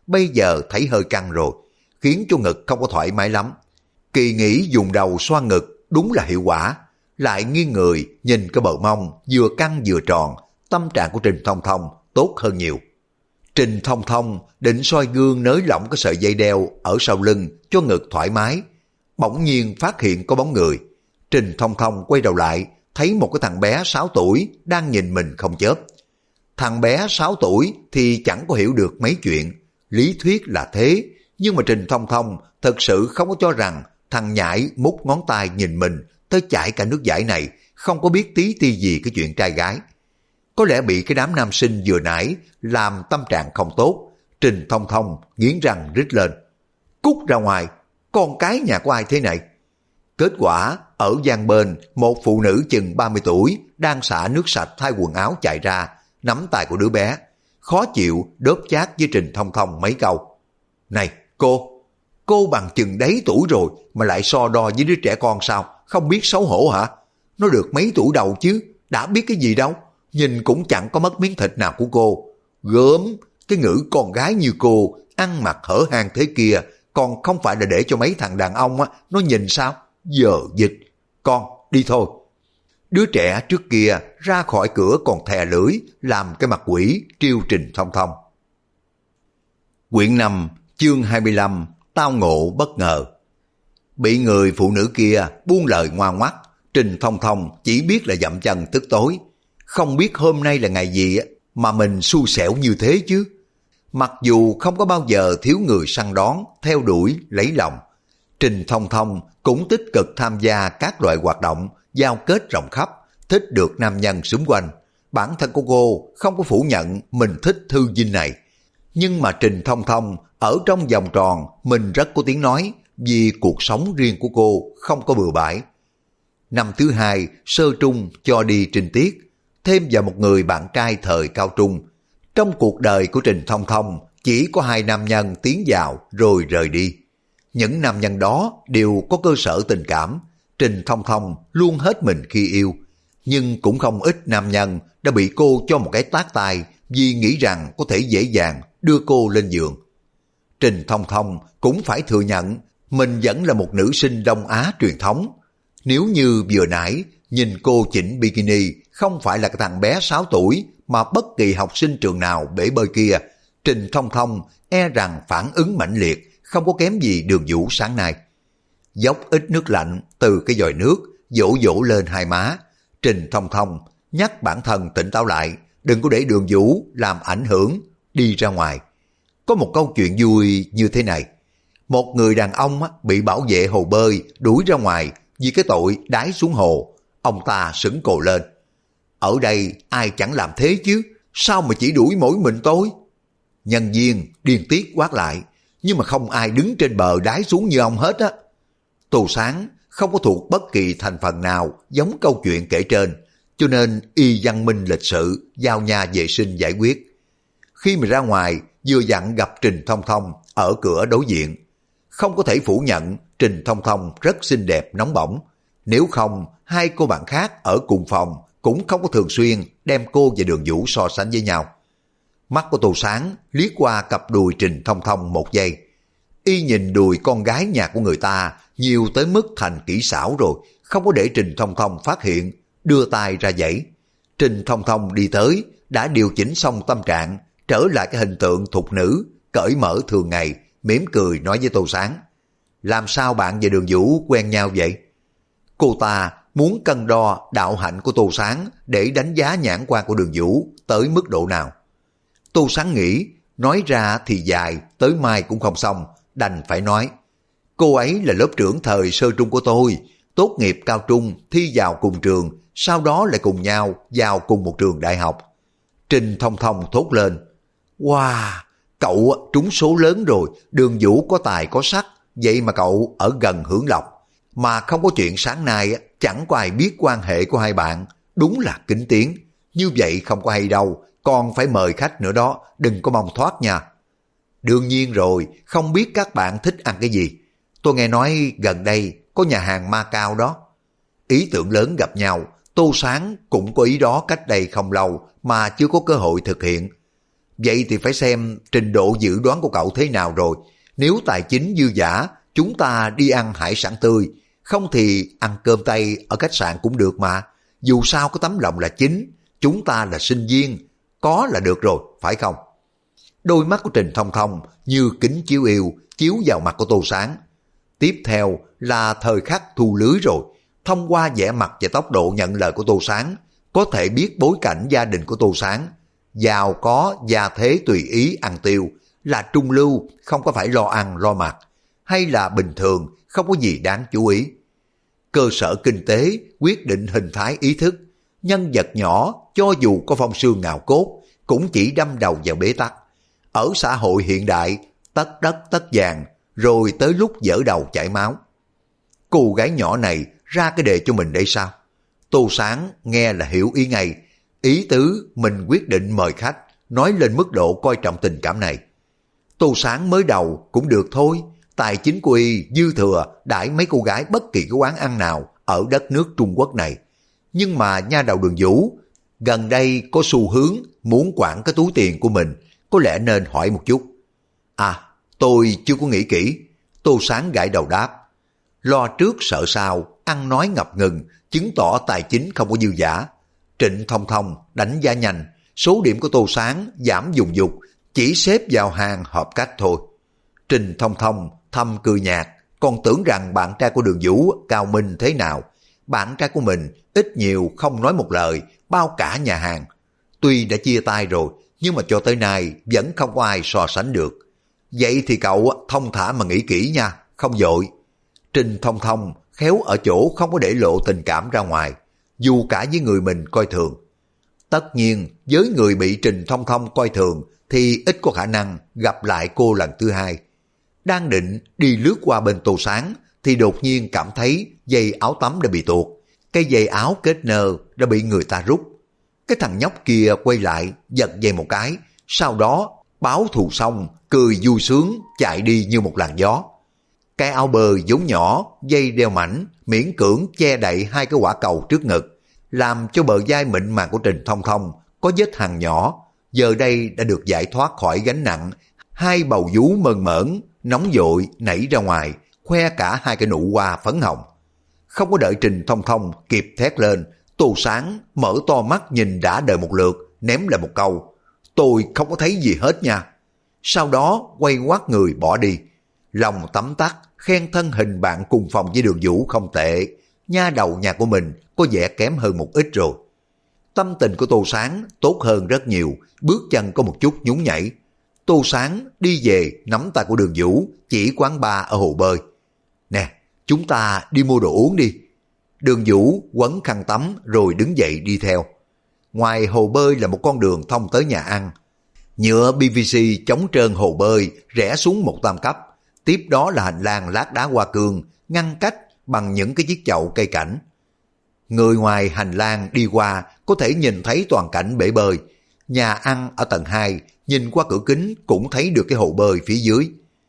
bây giờ thấy hơi căng rồi, khiến cho ngực không có thoải mái lắm. Kỳ nghĩ dùng đầu xoa ngực đúng là hiệu quả, lại nghiêng người nhìn cái bờ mông vừa căng vừa tròn, tâm trạng của Trình Thông Thông tốt hơn nhiều. Trình Thông Thông định soi gương nới lỏng cái sợi dây đeo ở sau lưng cho ngực thoải mái, bỗng nhiên phát hiện có bóng người. Trình Thông Thông quay đầu lại, thấy một cái thằng bé 6 tuổi đang nhìn mình không chớp. Thằng bé 6 tuổi thì chẳng có hiểu được mấy chuyện, lý thuyết là thế, nhưng mà Trình Thông Thông thật sự không có cho rằng thằng nhãi mút ngón tay nhìn mình tới chảy cả nước giải này không có biết tí ti gì cái chuyện trai gái. Có lẽ bị cái đám nam sinh vừa nãy làm tâm trạng không tốt, Trình Thông Thông nghiến răng rít lên. Cút ra ngoài, con cái nhà của ai thế này? Kết quả, ở gian bên, một phụ nữ chừng 30 tuổi đang xả nước sạch thay quần áo chạy ra, nắm tay của đứa bé, khó chịu đớp chát với Trình Thông Thông mấy câu. Này, cô bằng chừng đấy tuổi rồi mà lại so đo với đứa trẻ con sao? Không biết xấu hổ hả? Nó được mấy tuổi đầu chứ, đã biết cái gì đâu. Nhìn cũng chẳng có mất miếng thịt nào của cô. Gớm, cái ngữ con gái như cô, ăn mặc hở hang thế kia, còn không phải là để cho mấy thằng đàn ông á, nó nhìn sao? Giờ dịch, con đi thôi. Đứa trẻ trước kia ra khỏi cửa còn thè lưỡi, làm cái mặt quỷ trêu Trình Thông Thông. Quyển 5, chương 25, tao ngộ bất ngờ. Bị người phụ nữ kia buông lời ngoan ngoắt, Trình Thông Thông chỉ biết là dậm chân tức tối. Không biết hôm nay là ngày gì mà mình xui xẻo như thế chứ. Mặc dù không có bao giờ thiếu người săn đón, theo đuổi, lấy lòng, Trình Thông Thông cũng tích cực tham gia các loại hoạt động, giao kết rộng khắp, thích được nam nhân xung quanh. Bản thân của cô không có phủ nhận mình thích Thư Vinh này. Nhưng mà Trình Thông Thông ở trong vòng tròn mình rất có tiếng nói, vì cuộc sống riêng của cô không có bừa bãi. Năm thứ 2 sơ trung cho đi trinh tiết, thêm vào một người bạn trai thời cao trung. Trong cuộc đời của Trình Thông Thông chỉ có 2 nam nhân tiến vào rồi rời đi. Những nam nhân đó đều có cơ sở tình cảm, Trình Thông Thông luôn hết mình khi yêu. Nhưng cũng không ít nam nhân đã bị cô cho một cái tát tai vì nghĩ rằng có thể dễ dàng đưa cô lên giường. Trình Thông Thông cũng phải thừa nhận mình vẫn là một nữ sinh Đông Á truyền thống. Nếu như vừa nãy nhìn cô chỉnh bikini không phải là cái thằng bé 6 tuổi mà bất kỳ học sinh trường nào bể bơi kia, Trình Thông Thông e rằng phản ứng mãnh liệt không có kém gì Đường Vũ sáng nay. Dốc ít nước lạnh từ cái vòi nước dỗ dỗ lên hai má, Trình Thông Thông nhắc bản thân tỉnh táo lại, đừng có để Đường Vũ làm ảnh hưởng, đi ra ngoài. Có một câu chuyện vui như thế này. Một người đàn ông bị bảo vệ hồ bơi đuổi ra ngoài vì cái tội đái xuống hồ. Ông ta sững cồ lên. Ở đây ai chẳng làm thế chứ, sao mà chỉ đuổi mỗi mình tôi? Nhân viên điên tiết quát lại, nhưng mà không ai đứng trên bờ đái xuống như ông hết á. Tô Sáng không có thuộc bất kỳ thành phần nào giống câu chuyện kể trên, cho nên y văn minh lịch sự giao nhà vệ sinh giải quyết. Khi mà ra ngoài, vừa dặn gặp Trình Thông Thông ở cửa đối diện. Không có thể phủ nhận Trình Thông Thông rất xinh đẹp nóng bỏng. Nếu không, 2 cô bạn khác ở cùng phòng cũng không có thường xuyên đem cô và Đường Vũ so sánh với nhau. Mắt của Tô Sáng liếc qua cặp đùi Trình Thông Thông một giây. Y nhìn đùi con gái nhà của người ta nhiều tới mức thành kỹ xảo rồi, không có để Trình Thông Thông phát hiện, đưa tay ra dãy. Trình Thông Thông đi tới, đã điều chỉnh xong tâm trạng, trở lại cái hình tượng thục nữ, cởi mở thường ngày, mỉm cười nói với Tô Sáng. Làm sao bạn và Đường Vũ quen nhau vậy? Cô ta muốn cân đo đạo hạnh của Tô Sáng để đánh giá nhãn quan của Đường Vũ tới mức độ nào. Tô Sáng nghĩ, nói ra thì dài, tới mai cũng không xong, đành phải nói. Cô ấy là lớp trưởng thời sơ trung của tôi, tốt nghiệp cao trung, thi vào cùng trường, sau đó lại cùng nhau vào cùng một trường đại học. Trình Thông Thông thốt lên. Wow, cậu trúng số lớn rồi, Đường Vũ có tài có sắc, vậy mà cậu ở gần hưởng lộc. Mà không có chuyện sáng nay, chẳng có ai biết quan hệ của hai bạn, đúng là kính tiếng. Như vậy không có hay đâu, còn phải mời khách nữa đó, đừng có mong thoát nha. Đương nhiên rồi, không biết các bạn thích ăn cái gì. Tôi nghe nói gần đây có nhà hàng Ma Cao đó. Ý tưởng lớn gặp nhau, Tô Sáng cũng có ý đó cách đây không lâu mà chưa có cơ hội thực hiện. Vậy thì phải xem trình độ dự đoán của cậu thế nào rồi. Nếu tài chính dư dả, chúng ta đi ăn hải sản tươi, không thì ăn cơm Tây ở khách sạn cũng được mà. Dù sao có tấm lòng là chính, chúng ta là sinh viên, có là được rồi, phải không? Đôi mắt của Trình Thông Thông như kính chiếu yêu, chiếu vào mặt của Tô Sáng. Tiếp theo là thời khắc thu lưới rồi. Thông qua vẻ mặt và tốc độ nhận lời của Tô Sáng, có thể biết bối cảnh gia đình của Tô Sáng. Giàu có, gia thế tùy ý ăn tiêu, là trung lưu, không có phải lo ăn lo mặc, hay là bình thường, không có gì đáng chú ý. Cơ sở kinh tế quyết định hình thái ý thức. Nhân vật nhỏ, cho dù có phong sương ngạo cốt, cũng chỉ đâm đầu vào bế tắc. Ở xã hội hiện đại, tất đất tất vàng, rồi tới lúc dở đầu chảy máu. Cô gái nhỏ này ra cái đề cho mình đây sao? Tô Sáng nghe là hiểu ý ngay. Ý tứ mình quyết định mời khách, nói lên mức độ coi trọng tình cảm này. Tô Sáng mới đầu cũng được thôi, tài chính của y dư thừa đãi mấy cô gái bất kỳ cái quán ăn nào ở đất nước Trung Quốc này. Nhưng mà nha đầu Đường Vũ gần đây có xu hướng muốn quản cái túi tiền của mình, có lẽ nên hỏi một chút. À, tôi chưa có nghĩ kỹ. Tô Sáng gãi đầu đáp. Lo trước sợ sau, ăn nói ngập ngừng, chứng tỏ tài chính không có dư dả. Trịnh Thông Thông đánh giá nhanh, số điểm của Tô Sáng giảm dùng dục, chỉ xếp vào hàng hợp cách thôi. Trịnh Thông Thông thầm cười nhạt, còn tưởng rằng bạn trai của Đường Vũ cao minh thế nào. Bạn trai của mình ít nhiều không nói một lời, bao cả nhà hàng. Tuy đã chia tay rồi, nhưng mà cho tới nay vẫn không có ai so sánh được. Vậy thì cậu thông thả mà nghĩ kỹ nha, không vội. Trình Thông Thông khéo ở chỗ không có để lộ tình cảm ra ngoài, dù cả với người mình coi thường. Tất nhiên, với người bị Trình Thông Thông coi thường thì ít có khả năng gặp lại cô lần thứ hai. Đang định đi lướt qua bên Tô Sáng thì đột nhiên cảm thấy dây áo tắm đã bị tuột, cái dây áo kết nơ đã bị người ta rút. Cái thằng nhóc kia quay lại giật dây một cái, sau đó báo thù xong cười vui sướng chạy đi như một làn gió. Cái áo bờ vốn nhỏ, dây đeo mảnh miễn cưỡng che đậy hai cái quả cầu trước ngực, làm cho bờ vai mịn màng của Trình Thông Thông có vết hằn nhỏ, giờ đây đã được giải thoát khỏi gánh nặng. Hai bầu vú mơn mởn nóng vội nảy ra ngoài, khoe cả hai cái nụ hoa phấn hồng. Không có đợi Trình Thông Thông kịp thét lên, Tô Sáng mở to mắt nhìn đã đợi một lượt, ném lại một câu: tôi không có thấy gì hết nha. Sau đó quay ngoắt người bỏ đi. Lòng tấm tắc khen thân hình bạn cùng phòng với Đường Vũ không tệ, nha đầu nhà của mình có vẻ kém hơn một ít rồi. Tâm tình của Tô Sáng tốt hơn rất nhiều, bước chân có một chút nhún nhảy. Tô Sáng đi về nắm tay của Đường Vũ chỉ quán bar ở hồ bơi. Nè, chúng ta đi mua đồ uống đi. Đường Vũ quấn khăn tắm rồi đứng dậy đi theo. Ngoài hồ bơi là một con đường thông tới nhà ăn. Nhựa PVC chống trơn hồ bơi rẽ xuống một tam cấp. Tiếp đó là hành lang lát đá hoa cương ngăn cách bằng những cái chiếc chậu cây cảnh. Người ngoài hành lang đi qua có thể nhìn thấy toàn cảnh bể bơi. Nhà ăn ở tầng 2 nhìn qua cửa kính cũng thấy được cái hồ bơi phía dưới.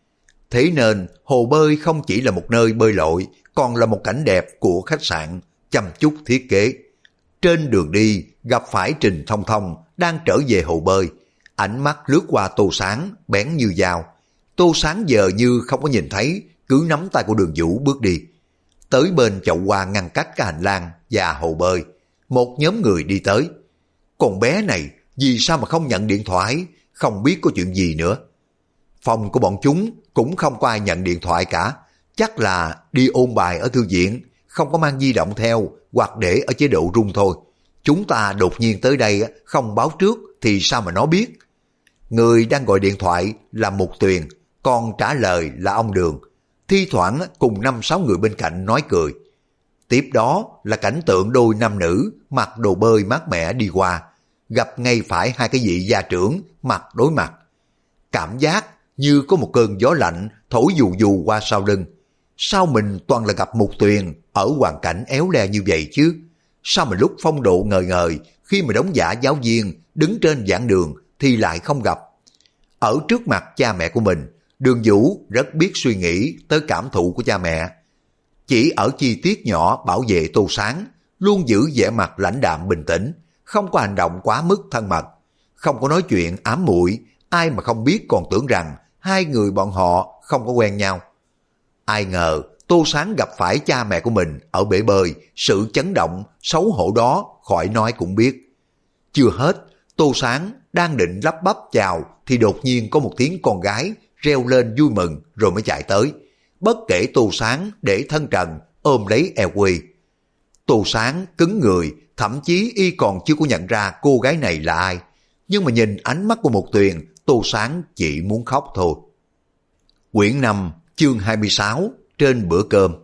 Thế nên hồ bơi không chỉ là một nơi bơi lội, còn là một cảnh đẹp của khách sạn chăm chút thiết kế. Trên đường đi gặp phải Trình Thông Thông đang trở về hồ bơi, ánh mắt lướt qua Tô Sáng bén như dao. Tô Sáng giờ như không có nhìn thấy, cứ nắm tay của Đường Vũ bước đi. Tới bên chậu hoa ngăn cách cái hành lang và hồ bơi, một nhóm người đi tới. Con bé này vì sao mà không nhận điện thoại, không biết có chuyện gì nữa. Phòng của bọn chúng cũng không có ai nhận điện thoại cả, chắc là đi ôn bài ở thư viện, không có mang di động theo hoặc để ở chế độ rung thôi. Chúng ta đột nhiên tới đây không báo trước thì sao mà nó biết. Người đang gọi điện thoại là Mục Tuyền, còn trả lời là ông Đường. Thi thoảng cùng 5-6 người bên cạnh nói cười. Tiếp đó là cảnh tượng đôi nam nữ mặc đồ bơi mát mẻ đi qua, gặp ngay phải hai cái vị gia trưởng mặt đối mặt. Cảm giác như có một cơn gió lạnh thổi dù dù qua sau lưng. Sao mình toàn là gặp Mục Tuyền ở hoàn cảnh éo le như vậy chứ? Sao mà lúc phong độ ngời ngời, khi mà đóng giả giáo viên đứng trên giảng đường thì lại không gặp? Ở trước mặt cha mẹ của mình, Đường Vũ rất biết suy nghĩ tới cảm thụ của cha mẹ. Chỉ ở chi tiết nhỏ bảo vệ Tô Sáng, luôn giữ vẻ mặt lãnh đạm bình tĩnh, không có hành động quá mức thân mật. không có nói chuyện ám muội, ai mà không biết còn tưởng rằng hai người bọn họ không có quen nhau. Ai ngờ Tô Sáng gặp phải cha mẹ của mình ở bể bơi, sự chấn động, xấu hổ đó khỏi nói cũng biết. Chưa hết, Tô Sáng đang định lắp bắp chào thì đột nhiên có một tiếng con gái reo lên vui mừng rồi mới chạy tới. Bất kể Tô Sáng để thân trần ôm lấy eo Quy. Tô Sáng cứng người, thậm chí y còn chưa có nhận ra cô gái này là ai. Nhưng mà nhìn ánh mắt của Mục Tuyền, Tô Sáng chỉ muốn khóc thôi. Quyển 5, chương 26, trên bữa cơm.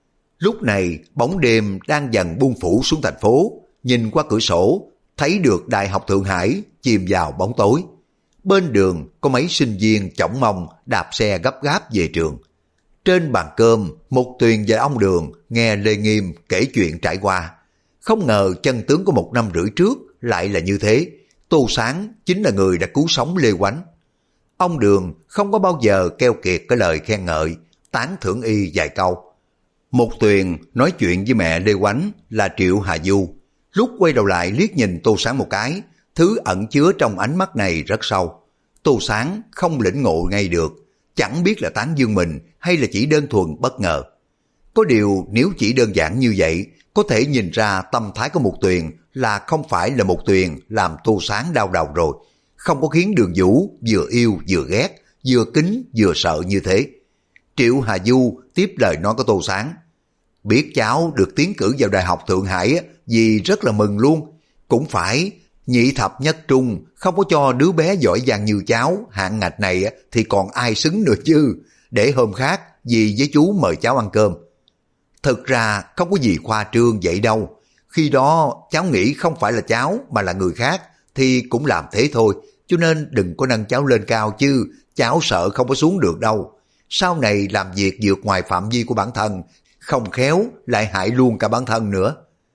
Lúc này bóng đêm đang dần buông phủ xuống thành phố, nhìn qua cửa sổ, thấy được Đại học Thượng Hải chìm vào bóng tối. Bên đường có mấy sinh viên chỏng mông đạp xe gấp gáp về trường. Trên bàn cơm, Mục Tuyền và ông Đường nghe Lê Nghiêm kể chuyện trải qua. Không ngờ chân tướng của 1 năm rưỡi trước lại là như thế. Tô Sáng chính là người đã cứu sống Lê Oánh. Ông Đường không có bao giờ keo kiệt cái lời khen ngợi, tán thưởng y vài câu. Mục Tuyền nói chuyện với mẹ Lê Oánh là Triệu Hà Du. Lúc quay đầu lại liếc nhìn Tô Sáng một cái, thứ ẩn chứa trong ánh mắt này rất sâu. Tô Sáng không lĩnh ngộ ngay được, chẳng biết là tán dương mình hay là chỉ đơn thuần bất ngờ. Có điều nếu chỉ đơn giản như vậy, có thể nhìn ra tâm thái của Mục Tuyền là không phải là Mục Tuyền làm Tô Sáng đau đầu rồi. Không có khiến Đường Vũ vừa yêu vừa ghét, vừa kính vừa sợ như thế. Triệu Hà Du tiếp lời nói của Tô Sáng. Biết cháu được tiến cử vào Đại học Thượng Hải vì rất là mừng luôn. Cũng phải, nhị thập nhất trung, không có cho đứa bé giỏi giang như cháu hạng ngạch này thì còn ai xứng nữa chứ. Để hôm khác dì với chú mời cháu ăn cơm. Thực ra không có gì khoa trương vậy đâu. Khi đó cháu nghĩ không phải là cháu mà là người khác thì cũng làm thế thôi. Cho nên đừng có nâng cháu lên cao chứ, cháu sợ không có xuống được đâu. Sau này làm việc vượt ngoài phạm vi của bản thân, không khéo lại hại luôn cả bản thân nữa.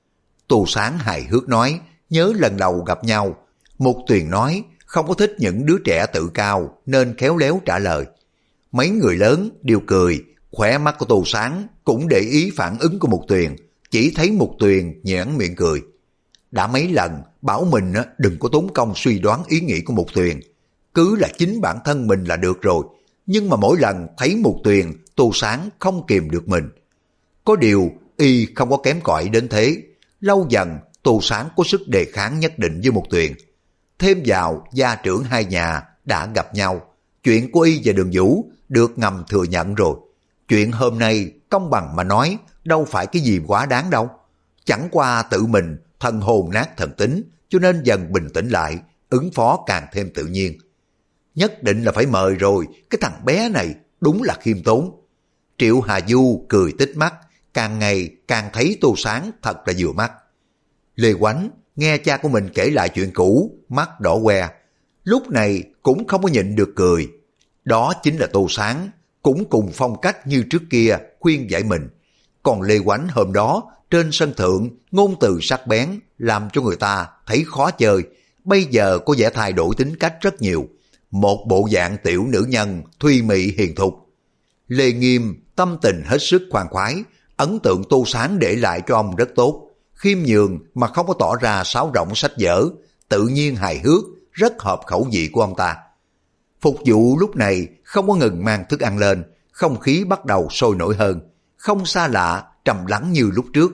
Tô Sáng hài hước nói, nhớ lần đầu gặp nhau. Mục Tuyền nói không có thích những đứa trẻ tự cao nên khéo léo trả lời. Mấy người lớn đều cười, khỏe mắt của Tô Sáng cũng để ý phản ứng của Mục Tuyền, chỉ thấy Mục Tuyền nhoẻn miệng cười. Đã mấy lần bảo mình đừng có tốn công suy đoán ý nghĩ của Mục Tuyền, cứ là chính bản thân mình là được rồi. Nhưng mà mỗi lần thấy Mục Tuyền, Tô Sáng không kìm được mình. Có điều y không có kém cỏi đến thế. Lâu dần Tô Sáng có sức đề kháng nhất định với Mục Tuyền. Thêm vào gia trưởng hai nhà đã gặp nhau, chuyện của y và Đường Vũ được ngầm thừa nhận rồi. Chuyện hôm nay công bằng mà nói đâu phải cái gì quá đáng đâu. Chẳng qua tự mình thần hồn nát thần tính, cho nên dần bình tĩnh lại, ứng phó càng thêm tự nhiên. Nhất định là phải mời rồi, cái thằng bé này đúng là khiêm tốn. Triệu Hà Du cười tít mắt, càng ngày càng thấy Tô Sáng thật là vừa mắt. Lê Oánh nghe cha của mình kể lại chuyện cũ, mắt đỏ que. Lúc này cũng không có nhịn được cười. Đó chính là Tô Sáng, cũng cùng phong cách như trước kia khuyên giải mình. Còn Lê Oánh hôm đó trên sân thượng ngôn từ sắc bén làm cho người ta thấy khó chơi. Bây giờ có vẻ thay đổi tính cách rất nhiều. Một bộ dạng tiểu nữ nhân thuy mị hiền thục. Lê Nghiêm tâm tình hết sức khoan khoái, ấn tượng Tô Sáng để lại cho ông rất tốt. Khiêm nhường mà không có tỏ ra sáo rỗng sách vở, tự nhiên hài hước, rất hợp khẩu vị của ông ta. Phục vụ lúc này không có ngừng mang thức ăn lên, không khí bắt đầu sôi nổi hơn, không xa lạ, trầm lắng như lúc trước.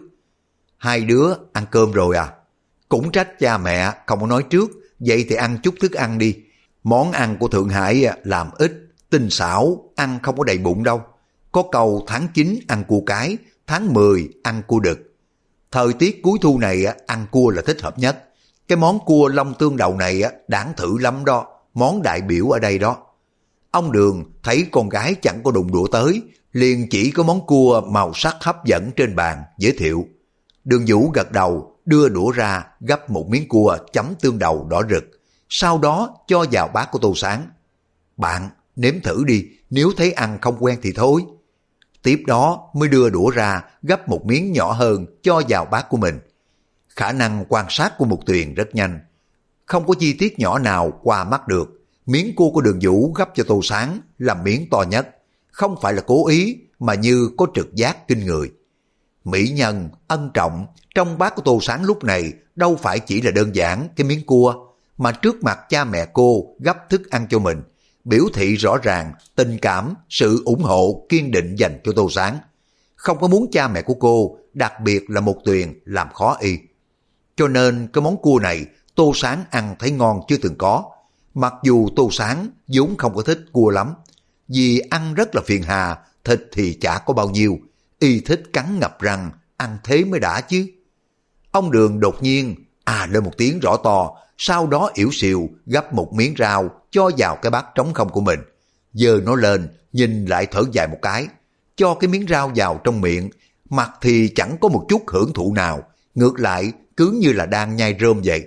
Hai đứa ăn cơm rồi à? Cũng trách cha mẹ không có nói trước, vậy thì ăn chút thức ăn đi. Món ăn của Thượng Hải làm ít, tinh xảo, ăn không có đầy bụng đâu. Có câu tháng 9 ăn cua cái, tháng 10 ăn cua đực. Thời tiết cuối thu này ăn cua là thích hợp nhất. Cái món cua long tương đầu này đáng thử lắm đó, món đại biểu ở đây đó. Ông Đường thấy con gái chẳng có đụng đũa tới, liền chỉ có món cua màu sắc hấp dẫn trên bàn, giới thiệu. Đường Vũ gật đầu, đưa đũa ra, gắp một miếng cua chấm tương đầu đỏ rực, sau đó cho vào bát của Tô Sáng. Bạn nếm thử đi, nếu thấy ăn không quen thì thôi. Tiếp đó mới đưa đũa ra, gắp một miếng nhỏ hơn cho vào bát của mình. Khả năng quan sát của Mục Tuyền rất nhanh, không có chi tiết nhỏ nào qua mắt được. Miếng cua của Đường Vũ gắp cho Tô Sáng là miếng to nhất, không phải là cố ý mà như có trực giác kinh người. Mỹ nhân ân trọng trong bát của Tô Sáng lúc này đâu phải chỉ là đơn giản cái miếng cua, mà trước mặt cha mẹ cô gấp thức ăn cho mình, biểu thị rõ ràng tình cảm, sự ủng hộ kiên định dành cho Tô Sáng. Không có muốn cha mẹ của cô, đặc biệt là Một Tuyền, làm khó y. Cho nên cái món cua này Tô Sáng ăn thấy ngon chưa từng có. Mặc dù Tô Sáng vốn không có thích cua lắm, vì ăn rất là phiền hà, thịt thì chả có bao nhiêu, y thích cắn ngập răng, ăn thế mới đã chứ. Ông Đường đột nhiên lên một tiếng rõ to, sau đó yểu xìu gắp một miếng rau cho vào cái bát trống không của mình, giơ nó lên, nhìn lại thở dài một cái, cho cái miếng rau vào trong miệng, mặt thì chẳng có một chút hưởng thụ nào, ngược lại cứ như là đang nhai rơm vậy.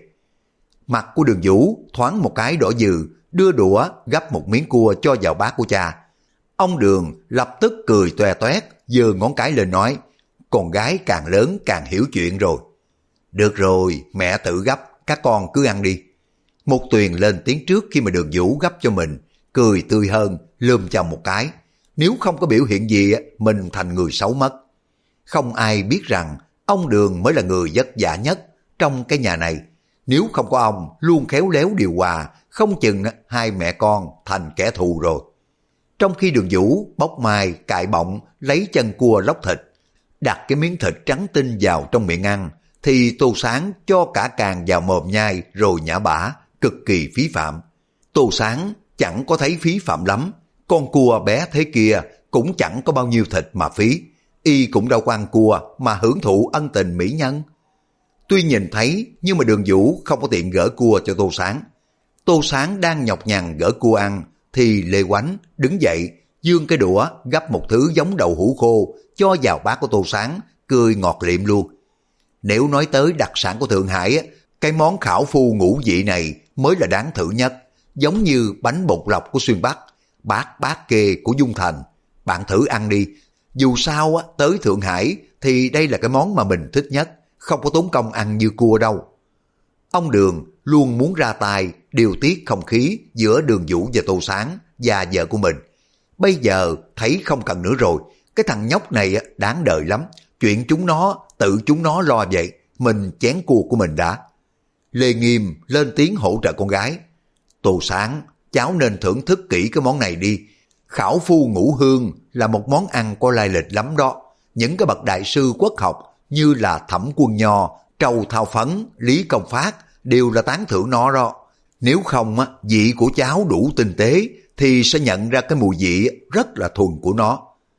Mặt của Đường Vũ thoáng một cái đỏ dừ, đưa đũa gắp một miếng cua cho vào bát của cha. Ông Đường lập tức cười toe toét, giơ ngón cái lên nói, con gái càng lớn càng hiểu chuyện rồi. Được rồi, mẹ tự gắp, các con cứ ăn đi. Một Tuyền lên tiếng trước khi mà Đường Vũ gắp cho mình, cười tươi hơn, lườm chồng một cái. Nếu không có biểu hiện gì, mình thành người xấu mất. Không ai biết rằng ông Đường mới là người vất vả nhất trong cái nhà này. Nếu không có ông luôn khéo léo điều hòa, không chừng hai mẹ con thành kẻ thù rồi. Trong khi Đường Vũ bóc mai, cại bọng, lấy chân cua lóc thịt, đặt cái miếng thịt trắng tinh vào trong miệng ăn, thì Tô Sáng cho cả càng vào mồm nhai rồi nhả bả, cực kỳ phí phạm. Tô Sáng chẳng có thấy phí phạm lắm, con cua bé thế kia cũng chẳng có bao nhiêu thịt mà phí, y cũng đâu có ăn cua mà hưởng thụ ân tình mỹ nhân. Tuy nhìn thấy nhưng mà Đường Vũ không có tiện gỡ cua cho Tô Sáng. Tô Sáng đang nhọc nhằn gỡ cua ăn thì Lê Oánh đứng dậy, giương cái đũa gắp một thứ giống đậu hũ khô cho vào bát của Tô Sáng, cười ngọt liệm luôn. Nếu nói tới đặc sản của Thượng Hải, cái món khảo phu ngũ vị này mới là đáng thử nhất, giống như bánh bột lọc của Xuyên Bắc, bát kê của Dung Thành. Bạn thử ăn đi, dù sao tới Thượng Hải thì đây là cái món mà mình thích nhất, không có tốn công ăn như cua đâu. Ông Đường luôn muốn ra tay điều tiết không khí giữa Đường Vũ và Tô Sáng và vợ của mình. Bây giờ thấy không cần nữa rồi, cái thằng nhóc này đáng đời lắm, chuyện tự chúng nó lo vậy, mình chén cua của mình đã. Lê Nghiêm lên tiếng hỗ trợ con gái. Tô Sáng, cháu nên thưởng thức kỹ cái món này đi. Khảo phu ngũ hương là một món ăn có lai lịch lắm đó. Những cái bậc đại sư quốc học như là Thẩm Quân Nho, Trâu Thao Phấn, Lý Công Phát đều là tán thưởng nó đó. Nếu không vị của cháu đủ tinh tế thì sẽ nhận ra cái mùi vị rất là thuần của nó.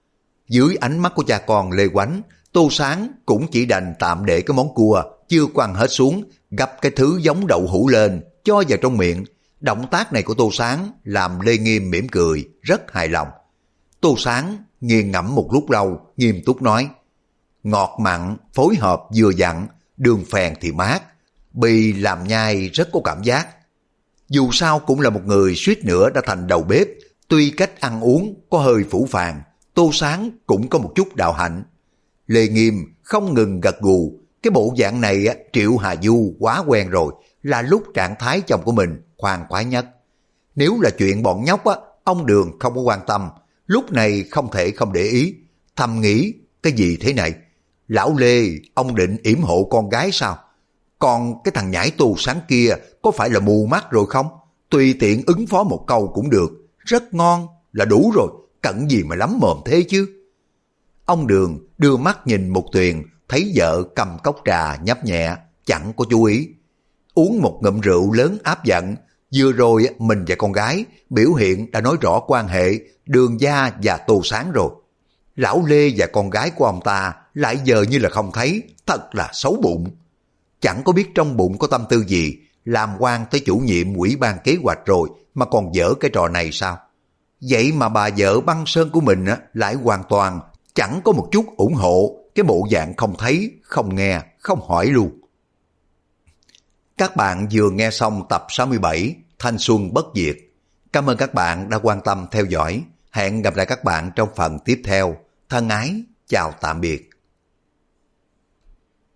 Dưới ánh mắt của cha con Lê Oánh, Tô Sáng cũng chỉ đành tạm để cái món cua chưa quăng hết xuống, gắp cái thứ giống đậu hũ lên cho vào trong miệng. Động tác này của Tô Sáng làm Lê Nghiêm mỉm cười, rất hài lòng. Tô Sáng nghiền ngẫm một lúc lâu, nghiêm túc nói, ngọt mặn phối hợp vừa dặn, đường phèn thì mát, bì làm nhai rất có cảm giác. Dù sao cũng là một người suýt nữa đã thành đầu bếp, tuy cách ăn uống có hơi phũ phàng, Tô Sáng cũng có một chút đạo hạnh. Lê Nghiêm không ngừng gật gù, cái bộ dạng này Triệu Hà Du quá quen rồi, là lúc trạng thái chồng của mình khoan khoái nhất. Nếu là chuyện bọn nhóc ông Đường không có quan tâm, lúc này không thể không để ý, thầm nghĩ cái gì thế này. Lão Lê, ông định yểm hộ con gái sao? Còn cái thằng nhãi Tô Sáng kia có phải là mù mắt rồi không? Tùy tiện ứng phó một câu cũng được, rất ngon là đủ rồi, cận gì mà lắm mồm thế chứ. Ông Đường đưa mắt nhìn Một Tuyền, thấy vợ cầm cốc trà nhấp nhẹ, chẳng có chú ý. Uống một ngụm rượu lớn áp giận, vừa rồi mình và con gái biểu hiện đã nói rõ quan hệ Đường Gia và Tô Sáng rồi. Lão Lê và con gái của ông ta lại giờ như là không thấy, thật là xấu bụng. Chẳng có biết trong bụng có tâm tư gì, làm quan tới chủ nhiệm ủy ban kế hoạch rồi mà còn dở cái trò này sao? Vậy mà bà vợ băng sơn của mình lại hoàn toàn chẳng có một chút ủng hộ, cái bộ dạng không thấy, không nghe, không hỏi luôn. Các bạn vừa nghe xong tập 67 Thanh Xuân Bất Diệt. Cảm ơn các bạn đã quan tâm theo dõi. Hẹn gặp lại các bạn trong phần tiếp theo. Thân ái, chào tạm biệt.